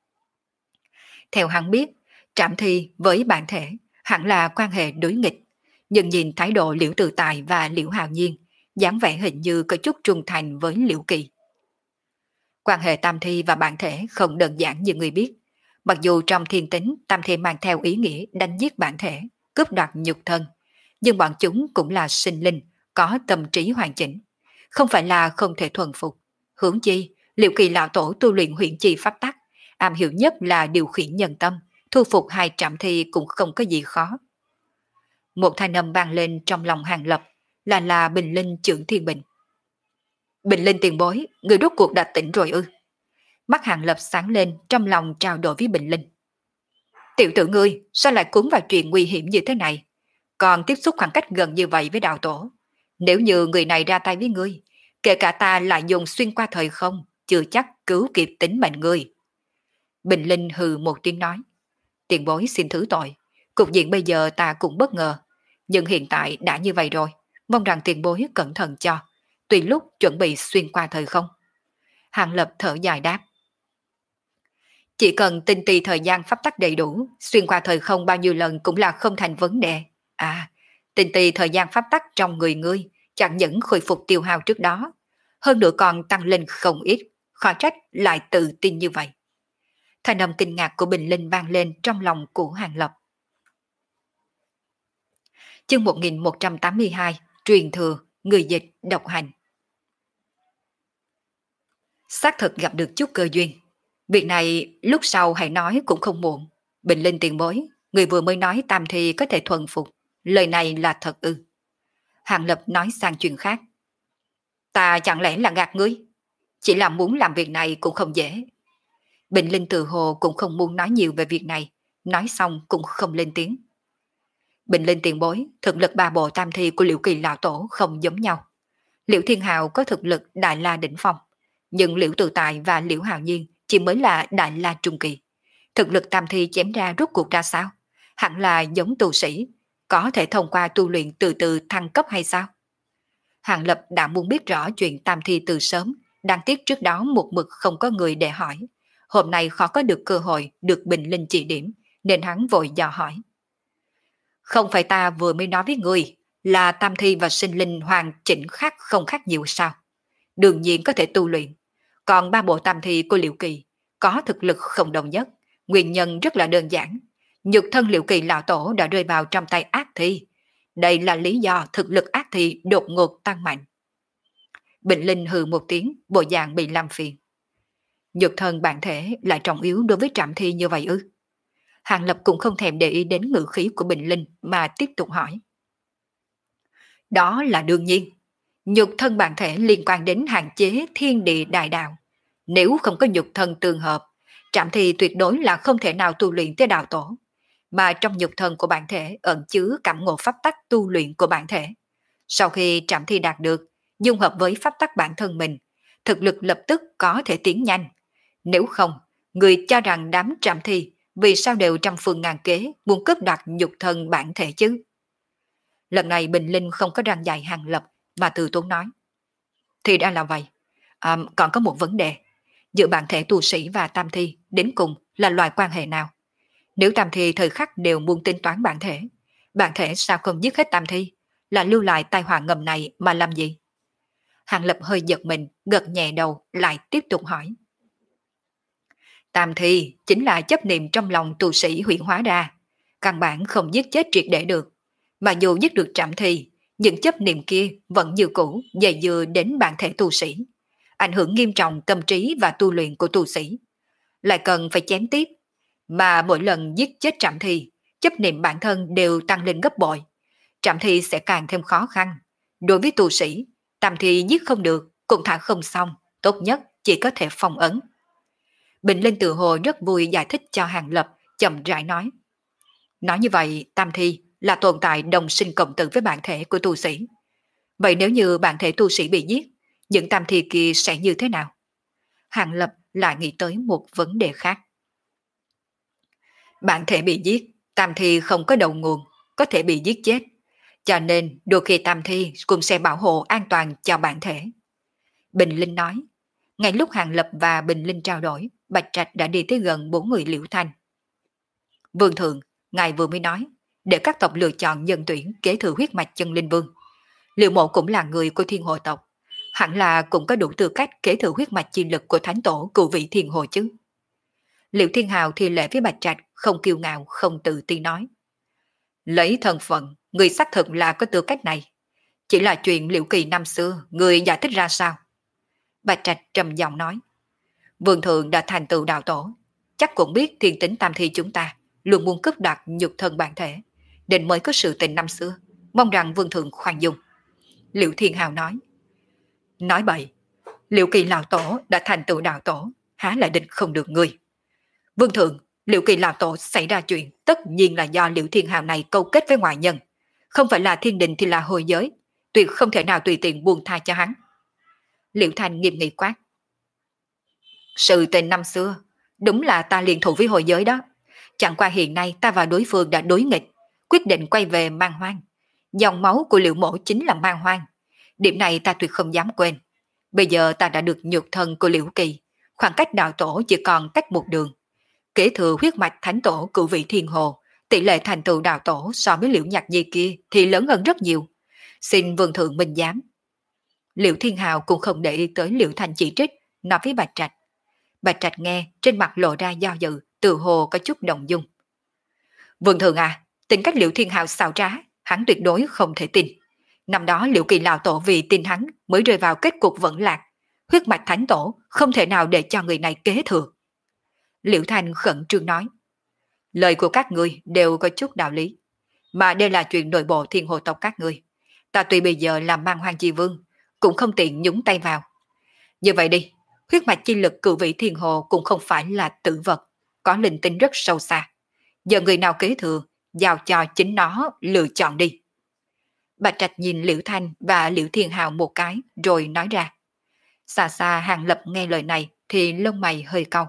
Theo hắn biết, trảm thi với bản thể hẳn là quan hệ đối nghịch, nhưng nhìn thái độ Liễu Tự Tại và Liễu Hào Nhiên, dáng vẻ hình như có chút trung thành với Liễu Kỳ. Quan hệ tam thi và bản thể không đơn giản như người biết. Mặc dù trong thiên tính tam thi mang theo ý nghĩa đánh giết bản thể, cướp đoạt nhục thân, nhưng bọn chúng cũng là sinh linh, có tâm trí hoàn chỉnh, không phải là không thể thuần phục. Hướng chi, Liễu Kỳ lão tổ tu luyện huyễn chi pháp tắc, am hiểu nhất là điều khiển nhân tâm, thu phục hai trảm thi cũng không có gì khó. Một thanh âm vang lên trong lòng Hàng Lập, là là Bình Linh trưởng Thiên Bình. Bình Linh tiền bối, người rốt cuộc đã tỉnh rồi ư? Mắt Hàng Lập sáng lên, trong lòng trao đổi với Bình Linh. Tiểu tử ngươi, sao lại cuốn vào chuyện nguy hiểm như thế này? Còn tiếp xúc khoảng cách gần như vậy với đạo tổ. Nếu như người này ra tay với ngươi, kể cả ta lại dùng xuyên qua thời không, chưa chắc cứu kịp tính mệnh ngươi. Bình Linh hừ một tiếng nói. Tiền bối xin thứ tội. Cục diện bây giờ ta cũng bất ngờ. Nhưng hiện tại đã như vậy rồi. Mong rằng tiền bối cẩn thận cho. Tùy lúc chuẩn bị xuyên qua thời không. Hàng Lập thở dài đáp. Chỉ cần tinh tì thời gian pháp tắc đầy đủ, xuyên qua thời không bao nhiêu lần cũng là không thành vấn đề. À, tinh tì thời gian pháp tắc trong người ngươi chẳng những khôi phục tiêu hao trước đó, hơn nữa còn tăng lên không ít, khó trách lại tự tin như vậy. Thanh âm kinh ngạc của Bình Linh vang lên trong lòng của Hàng Lập. Chương một nghìn một trăm tám mươi hai, truyền thừa, người dịch, độc hành. Xác thực gặp được chút cơ duyên. Việc này lúc sau hãy nói cũng không muộn. Bình Linh tiền bối, người vừa mới nói tam thi có thể thuần phục. Lời này là thật ư? Hàng Lập nói sang chuyện khác. Ta chẳng lẽ là gạt ngươi? Chỉ là muốn làm việc này cũng không dễ. Bình Linh tự hồ cũng không muốn nói nhiều về việc này. Nói xong cũng không lên tiếng. Bình Linh tiền bối, thực lực ba bộ tam thi của Liễu Kỳ lão tổ không giống nhau. Liễu Thiên Hào có thực lực đại la đỉnh phong, nhưng Liễu Tự Tại và Liễu Hào Nhiên chỉ mới là đại la trung kỳ. Thực lực tam thi chém ra rốt cuộc ra sao? Hẳn là giống tu sĩ, có thể thông qua tu luyện từ từ thăng cấp hay sao? Hàng Lập đã muốn biết rõ chuyện tam thi từ sớm, đáng tiếc trước đó một mực không có người để hỏi. Hôm nay khó có được cơ hội được Bình Linh chỉ điểm, nên hắn vội dò hỏi. Không phải ta vừa mới nói với người là tam thi và sinh linh hoàn chỉnh khác không khác nhiều sao? Đương nhiên có thể tu luyện. Còn ba bộ tam thi của Liễu Kỳ, có thực lực không đồng nhất. Nguyên nhân rất là đơn giản. Nhục thân Liệu Kỳ lão tổ đã rơi vào trong tay ác thi. Đây là lý do thực lực ác thi đột ngột tăng mạnh. Bình Linh hừ một tiếng, bộ dạng bị làm phiền. Nhục thân bản thể lại trọng yếu đối với Trạm Thi như vậy ư? Hàng Lập cũng không thèm để ý đến ngữ khí của Bình Linh mà tiếp tục hỏi. Đó là đương nhiên. Nhục thân bản thể liên quan đến hạn chế thiên địa đại đạo. Nếu không có nhục thân tương hợp, Trạm Thi tuyệt đối là không thể nào tu luyện tới đạo tổ. Mà trong nhục thân của bản thể ẩn chứa cảm ngộ pháp tắc tu luyện của bản thể. Sau khi Trạm Thi đạt được, dung hợp với pháp tắc bản thân mình, thực lực lập tức có thể tiến nhanh. Nếu không, người cho rằng đám Trạm Thi vì sao đều trăm phương ngàn kế muốn cướp đoạt nhục thân bản thể chứ? Lần này Bình Linh không có răng dạy Hàng Lập mà từ tốn nói. Thì ra là vậy. À, còn có một vấn đề. Giữa bản thể tu sĩ và tam thi đến cùng là loại quan hệ nào? Nếu tam thi thời khắc đều muốn tính toán bản thể, bản thể sao không giết hết tam thi, là lưu lại tai họa ngầm này mà làm gì? Hàng Lập hơi giật mình, gật nhẹ đầu, lại tiếp tục hỏi. Tam thi chính là chấp niệm trong lòng tu sĩ huyễn hóa ra, căn bản không giết chết triệt để được. Mà dù giết được Trạm Thi, những chấp niệm kia vẫn như cũ dày dưa đến bản thể tu sĩ, ảnh hưởng nghiêm trọng tâm trí và tu luyện của tu sĩ. Lại cần phải chém tiếp, mà mỗi lần giết chết Trạm Thi, chấp niệm bản thân đều tăng lên gấp bội. Trạm Thi sẽ càng thêm khó khăn. Đối với tu sĩ, Tam Thi giết không được, cũng thả không xong, tốt nhất chỉ có thể phong ấn. Bình Linh tự hồ rất vui giải thích cho Hàng Lập, chậm rãi nói. Nói như vậy, Tam Thi là tồn tại đồng sinh cộng tử với bản thể của tu sĩ. Vậy nếu như bản thể tu sĩ bị giết, những Tam Thi kia sẽ như thế nào? Hàng Lập lại nghĩ tới một vấn đề khác. Bản thể bị giết, Tam Thi không có đầu nguồn, có thể bị giết chết. Cho nên đôi khi Tam Thi cũng sẽ bảo hộ an toàn cho bản thể. Bình Linh nói. Ngay lúc Hàng Lập và Bình Linh trao đổi, Bạch Trạch đã đi tới gần bốn người Liễu Thanh. Vương thượng, ngài vừa mới nói, để các tộc lựa chọn nhân tuyển kế thừa huyết mạch chân linh vương. Liệu Mộ cũng là người của Thiên Hồ tộc, hẳn là cũng có đủ tư cách kế thừa huyết mạch chi lực của Thánh Tổ Cửu Vị Thiên Hồ chứ. Liễu Thiên Hào thì lễ với Bạch Trạch, không kiêu ngạo, không tự ti nói. Lấy thân phận, người xác thực là có tư cách này. Chỉ là chuyện Liễu Kỳ năm xưa, người giải thích ra sao? Bạch Trạch trầm giọng nói. Vương thượng đã thành tựu đạo tổ, chắc cũng biết thiên tính Tam Thi chúng ta luôn muốn cướp đoạt nhục thân bản thể, nên mới có sự tình năm xưa, mong rằng vương thượng khoan dung. Liễu Thiên Hào nói. Nói bậy, Liễu Kỳ lão tổ đã thành tựu đạo tổ, há lại định không được người. Vương thượng, Liễu Kỳ lão tổ xảy ra chuyện tất nhiên là do Liễu Thiên Hào này câu kết với ngoại nhân, không phải là thiên đình thì là hồi giới, tuyệt không thể nào tùy tiện buông tha cho hắn. Liễu Thanh nghiêm nghị quát. Sự tình năm xưa, đúng là ta liên thủ với hồi giới đó. Chẳng qua hiện nay ta và đối phương đã đối nghịch, quyết định quay về Man Hoang. Dòng máu của Liễu Mộ chính là Man Hoang. Điểm này ta tuyệt không dám quên. Bây giờ ta đã được nhục thân của Liễu Kỳ, khoảng cách đạo tổ chỉ còn cách một đường. Kế thừa huyết mạch Thánh Tổ Cửu Vị Thiên Hồ, tỷ lệ thành tựu đạo tổ so với Liễu Nhạc Nhi kia thì lớn hơn rất nhiều. Xin vương thượng minh giám. Liễu Thiên Hào cũng không để ý tới Liễu Thanh chỉ trích, nói với Bạch Trạch. Bạch Trạch nghe, trên mặt lộ ra do dự, tự hồ có chút động dung. Vương thượng à, tính cách Liễu Thiên Hào xảo trá, hắn tuyệt đối không thể tin. Năm đó Liễu Kỳ lão tổ vì tin hắn mới rơi vào kết cục vẫn lạc. Huyết mạch Thánh Tổ không thể nào để cho người này kế thừa. Liễu Thanh khẩn trương nói. Lời của các ngươi đều có chút đạo lý. Mà đây là chuyện nội bộ Thiên Hồ tộc các ngươi. Ta tuy bây giờ làm Man Hoang Chi Vương, cũng không tiện nhúng tay vào. Như vậy đi, huyết mạch chi lực Cửu Vị Thiên Hồ cũng không phải là tử vật, có linh tính rất sâu xa. Giờ người nào kế thừa, giao cho chính nó lựa chọn đi. Bạch Trạch nhìn Liễu Thanh và Liễu Thiên Hào một cái rồi nói ra. Xa xa Hàng Lập nghe lời này thì lông mày hơi cau.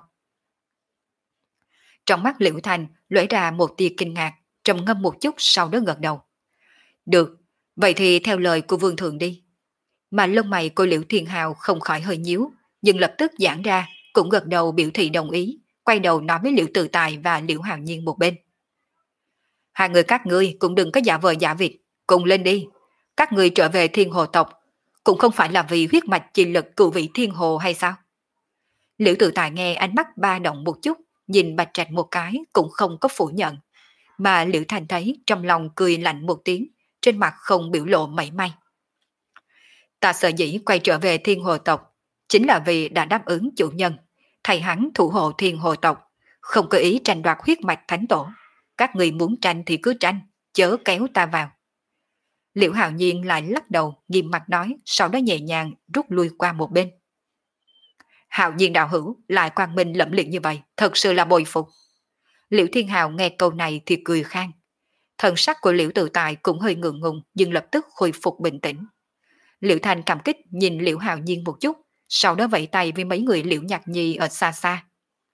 Trong mắt Liễu Thanh lóe ra một tia kinh ngạc, trầm ngâm một chút sau đó gật đầu. Được, vậy thì theo lời của vương thượng đi. Mà lông mày của Liễu Thiên Hào không khỏi hơi nhíu, nhưng lập tức giãn ra, cũng gật đầu biểu thị đồng ý, quay đầu nói với Liễu Tự Tài và Liễu Hào Nhiên một bên. Hai người các ngươi cũng đừng có giả vờ giả vịt, cùng lên đi. Các ngươi trở về Thiên Hồ tộc, cũng không phải là vì huyết mạch chi lực Cửu Vị Thiên Hồ hay sao? Liễu Tự Tài nghe ánh mắt ba động một chút, nhìn Bạch Trạch một cái cũng không có phủ nhận. Mà Liễu Thanh thấy trong lòng cười lạnh một tiếng, trên mặt không biểu lộ mảy may. Ta sợ dĩ quay trở về thiên hồ tộc, chính là vì đã đáp ứng chủ nhân, thầy hắn thủ hộ thiên hồ tộc, không có ý tranh đoạt huyết mạch thánh tổ. Các người muốn tranh thì cứ tranh, chớ kéo ta vào. Liễu Hạo Nhiên lại lắc đầu, nghiêm mặt nói, sau đó nhẹ nhàng rút lui qua một bên. Hạo Nhiên đạo hữu lại quang minh lẫm liệt như vậy, thật sự là bội phục. Liễu Thiên Hào nghe câu này thì cười khang. Thần sắc của Liễu Tự Tài cũng hơi ngượng ngùng, nhưng lập tức khôi phục bình tĩnh. Liễu Thanh cảm kích nhìn Liễu Hạo Nhiên một chút, sau đó vẫy tay với mấy người Liễu Nhạc Nhi ở xa xa.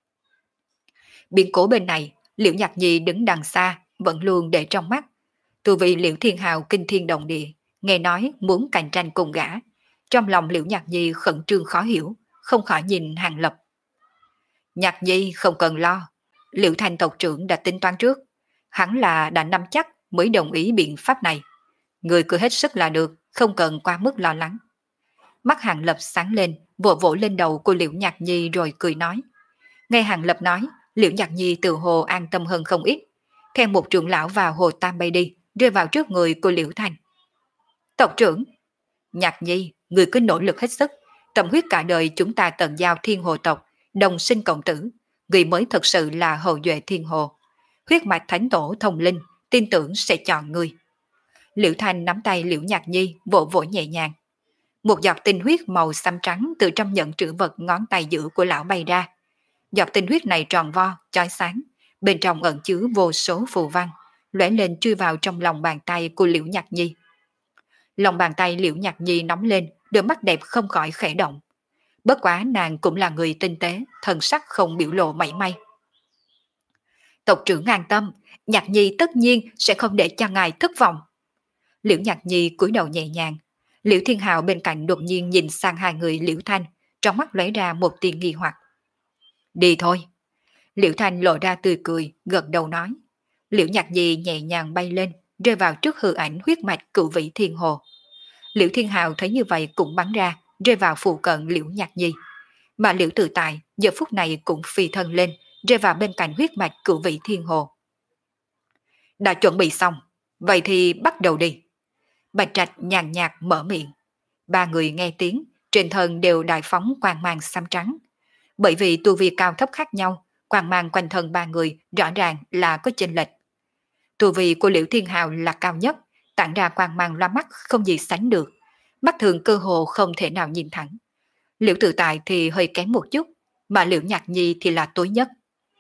Biến cố bên này, Liễu Nhạc Nhi đứng đằng xa, vẫn luôn để trong mắt. Từ vị Liễu Thiên Hào kinh thiên động địa, nghe nói muốn cạnh tranh cùng gã. Trong lòng Liễu Nhạc Nhi khẩn trương khó hiểu, không khỏi nhìn Hàng Lập. Nhạc Nhi không cần lo, Liễu Thanh tộc trưởng đã tính toán trước. Hắn là đã nắm chắc mới đồng ý biện pháp này. Người cứ hết sức là được, không cần quá mức lo lắng. Mắt Hàng Lập sáng lên, vỗ vỗ lên đầu của Liễu Nhạc Nhi rồi cười nói. Nghe Hàng Lập nói, Liễu Nhạc Nhi từ hồ an tâm hơn không ít. Theo một trưởng lão vào hồ Tam bay đi, rơi vào trước người của Liễu Thanh. Tộc trưởng, Nhạc Nhi, người cứ nỗ lực hết sức. Tâm huyết cả đời chúng ta tận giao thiên hồ tộc, đồng sinh cộng tử. Người mới thật sự là hậu duệ thiên hồ. Huyết mạch thánh tổ thông linh, tin tưởng sẽ chọn người. Liễu Thanh nắm tay Liễu Nhạc Nhi, vỗ vỗ nhẹ nhàng. Một giọt tinh huyết màu xám trắng từ trong nhận trữ vật ngón tay giữ của lão bay ra. Giọt tinh huyết này tròn vo, chói sáng, bên trong ẩn chứa vô số phù văn, lóe lên chui vào trong lòng bàn tay của Liễu Nhạc Nhi. Lòng bàn tay Liễu Nhạc Nhi nóng lên, đôi mắt đẹp không khỏi khẽ động. Bất quá nàng cũng là người tinh tế, thần sắc không biểu lộ mảy may. Tộc trưởng an tâm, Nhạc Nhi tất nhiên sẽ không để cho ngài thất vọng. Liễu Nhạc Nhi cúi đầu nhẹ nhàng. Liễu Thiên Hào bên cạnh đột nhiên nhìn sang hai người Liễu Thanh, trong mắt lóe ra một tia nghi hoặc. Đi thôi. Liễu Thanh lộ ra tươi cười, gật đầu nói. Liễu Nhạc Nhi nhẹ nhàng bay lên, rơi vào trước hư ảnh huyết mạch cửu vị thiên hồ. Liễu Thiên Hào thấy như vậy cũng bắn ra, rơi vào phụ cận Liễu Nhạc Nhi. Mà Liễu Tự Tại giờ phút này cũng phi thân lên, rơi vào bên cạnh huyết mạch cửu vị thiên hồ. Đã chuẩn bị xong, vậy thì bắt đầu đi. Bạch Trạch nhàn nhạt mở miệng. Ba người nghe tiếng, trên thân đều đại phóng quang mang xám trắng. Bởi vì tu vi cao thấp khác nhau, quang mang quanh thân ba người rõ ràng là có chênh lệch. Tu vi của Liễu Thiên Hào là cao nhất, tản ra quang mang loa mắt không gì sánh được. Mắt thường cơ hồ không thể nào nhìn thẳng. Liễu Tự Tại thì hơi kém một chút, mà Liễu Nhạc Nhi thì là tối nhất.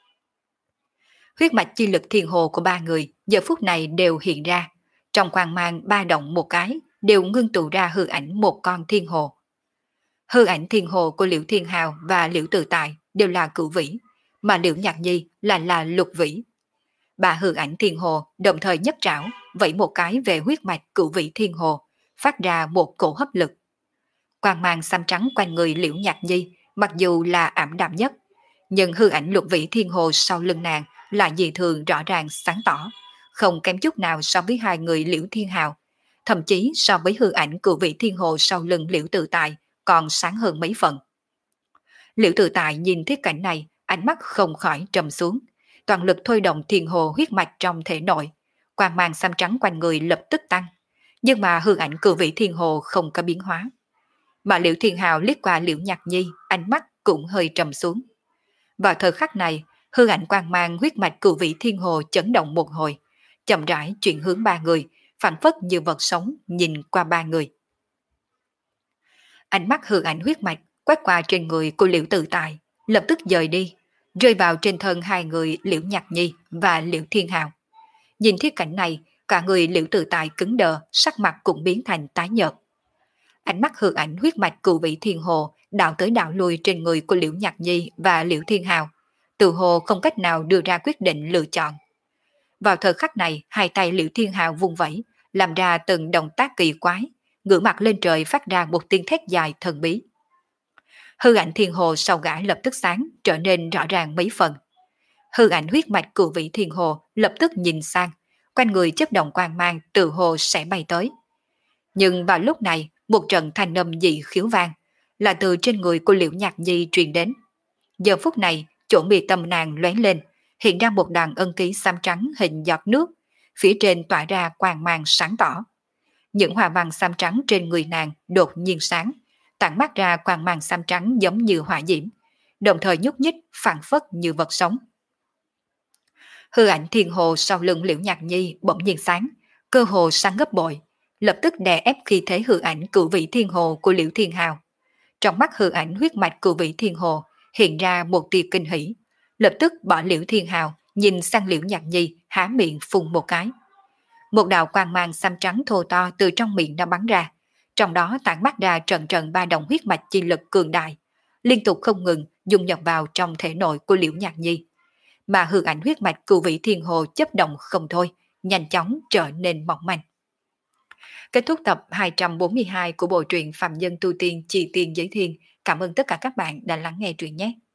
Huyết mạch chi lực thiên hồ của ba người giờ phút này đều hiện ra. Trong quang mang ba động một cái, đều ngưng tụ ra hư ảnh một con thiên hồ. Hư ảnh thiên hồ của Liễu Thiên Hào và Liễu Tự Tại đều là cửu vĩ, mà Liễu Nhạc Nhi là là lục vĩ. Ba hư ảnh thiên hồ đồng thời nhất trảo, vẫy một cái về huyết mạch cửu vĩ thiên hồ, phát ra một cổ hấp lực. Quang mang xám trắng quanh người Liễu Nhạc Nhi, mặc dù là ảm đạm nhất, nhưng hư ảnh lục vĩ thiên hồ sau lưng nàng là dị thường rõ ràng sáng tỏ, không kém chút nào so với hai người Liễu Thiên Hào, thậm chí so với hư ảnh cửu vĩ thiên hồ sau lưng Liễu Tự Tại còn sáng hơn mấy phần. Liễu Tự Tại nhìn thiết cảnh này, ánh mắt không khỏi trầm xuống, toàn lực thôi động thiên hồ huyết mạch trong thể nội, quang mang xám trắng quanh người lập tức tăng, nhưng mà hư ảnh cửu vĩ thiên hồ không có biến hóa. Mà Liễu Thiên Hào liếc qua Liễu Nhạc Nhi, ánh mắt cũng hơi trầm xuống. Vào thời khắc này, hư ảnh quang mang huyết mạch cửu vĩ thiên hồ chấn động một hồi, chậm rãi chuyển hướng ba người, phản phất như vật sống nhìn qua ba người. Ánh mắt hư ảnh huyết mạch quét qua trên người của Liễu Tự Tại, lập tức dời đi, rơi vào trên thân hai người Liễu Nhạc Nhi và Liễu Thiên Hào. Nhìn thiết cảnh này, cả người Liễu Tự Tại cứng đờ, sắc mặt cũng biến thành tái nhợt. Ánh mắt hư ảnh huyết mạch cửu vĩ thiên hồ đảo tới đảo lui trên người của Liễu Nhạc Nhi và Liễu Thiên Hào, tự hồ không cách nào đưa ra quyết định lựa chọn. Vào thời khắc này, hai tay Liễu Thiên Hào vung vẩy, làm ra từng động tác kỳ quái, ngửa mặt lên trời phát ra một tiếng thét dài thần bí. Hư ảnh thiên hồ sau gã lập tức sáng, trở nên rõ ràng mấy phần. Hư ảnh huyết mạch cửu vĩ thiên hồ lập tức nhìn sang, quanh người chớp động quang mang từ hồ sẽ bay tới. Nhưng vào lúc này, một trận thanh âm dị khiếu vang, là từ trên người của Liễu Nhạc Nhi truyền đến. Giờ phút này, chỗ mi tâm nàng lóe lên, hiện ra một đàn ân ký xám trắng hình giọt nước, phía trên tỏa ra quang mang sáng tỏ. Những hoa văn xám trắng trên người nàng đột nhiên sáng, tản mát ra quang mang xám trắng giống như hỏa diễm, đồng thời nhúc nhích phản phất như vật sống. Hư ảnh thiên hồ sau lưng Liễu Nhạc Nhi bỗng nhiên sáng, cơ hồ sáng gấp bội, lập tức đè ép khi thế hư ảnh cửu vị thiên hồ của Liễu Thiên Hào. Trong mắt hư ảnh huyết mạch cửu vị thiên hồ hiện ra một tia kinh hỉ, lập tức bỏ Liễu Thiên Hào, nhìn sang Liễu Nhạc Nhi, há miệng phun một cái. Một đạo quang mang xám trắng thô to từ trong miệng đã bắn ra, trong đó tản mát ra trận trận ba đồng huyết mạch chi lực cường đại, liên tục không ngừng dung nhập vào trong thể nội của Liễu Nhạc Nhi. Mà hư ảnh huyết mạch cửu vị thiên hồ chấp động không thôi, nhanh chóng trở nên mỏng manh. Kết thúc tập hai trăm bốn mươi hai của bộ truyện Phạm Nhân Tu Tiên Trì Tiên Giới Thiên. Cảm ơn tất cả các bạn đã lắng nghe truyện nhé.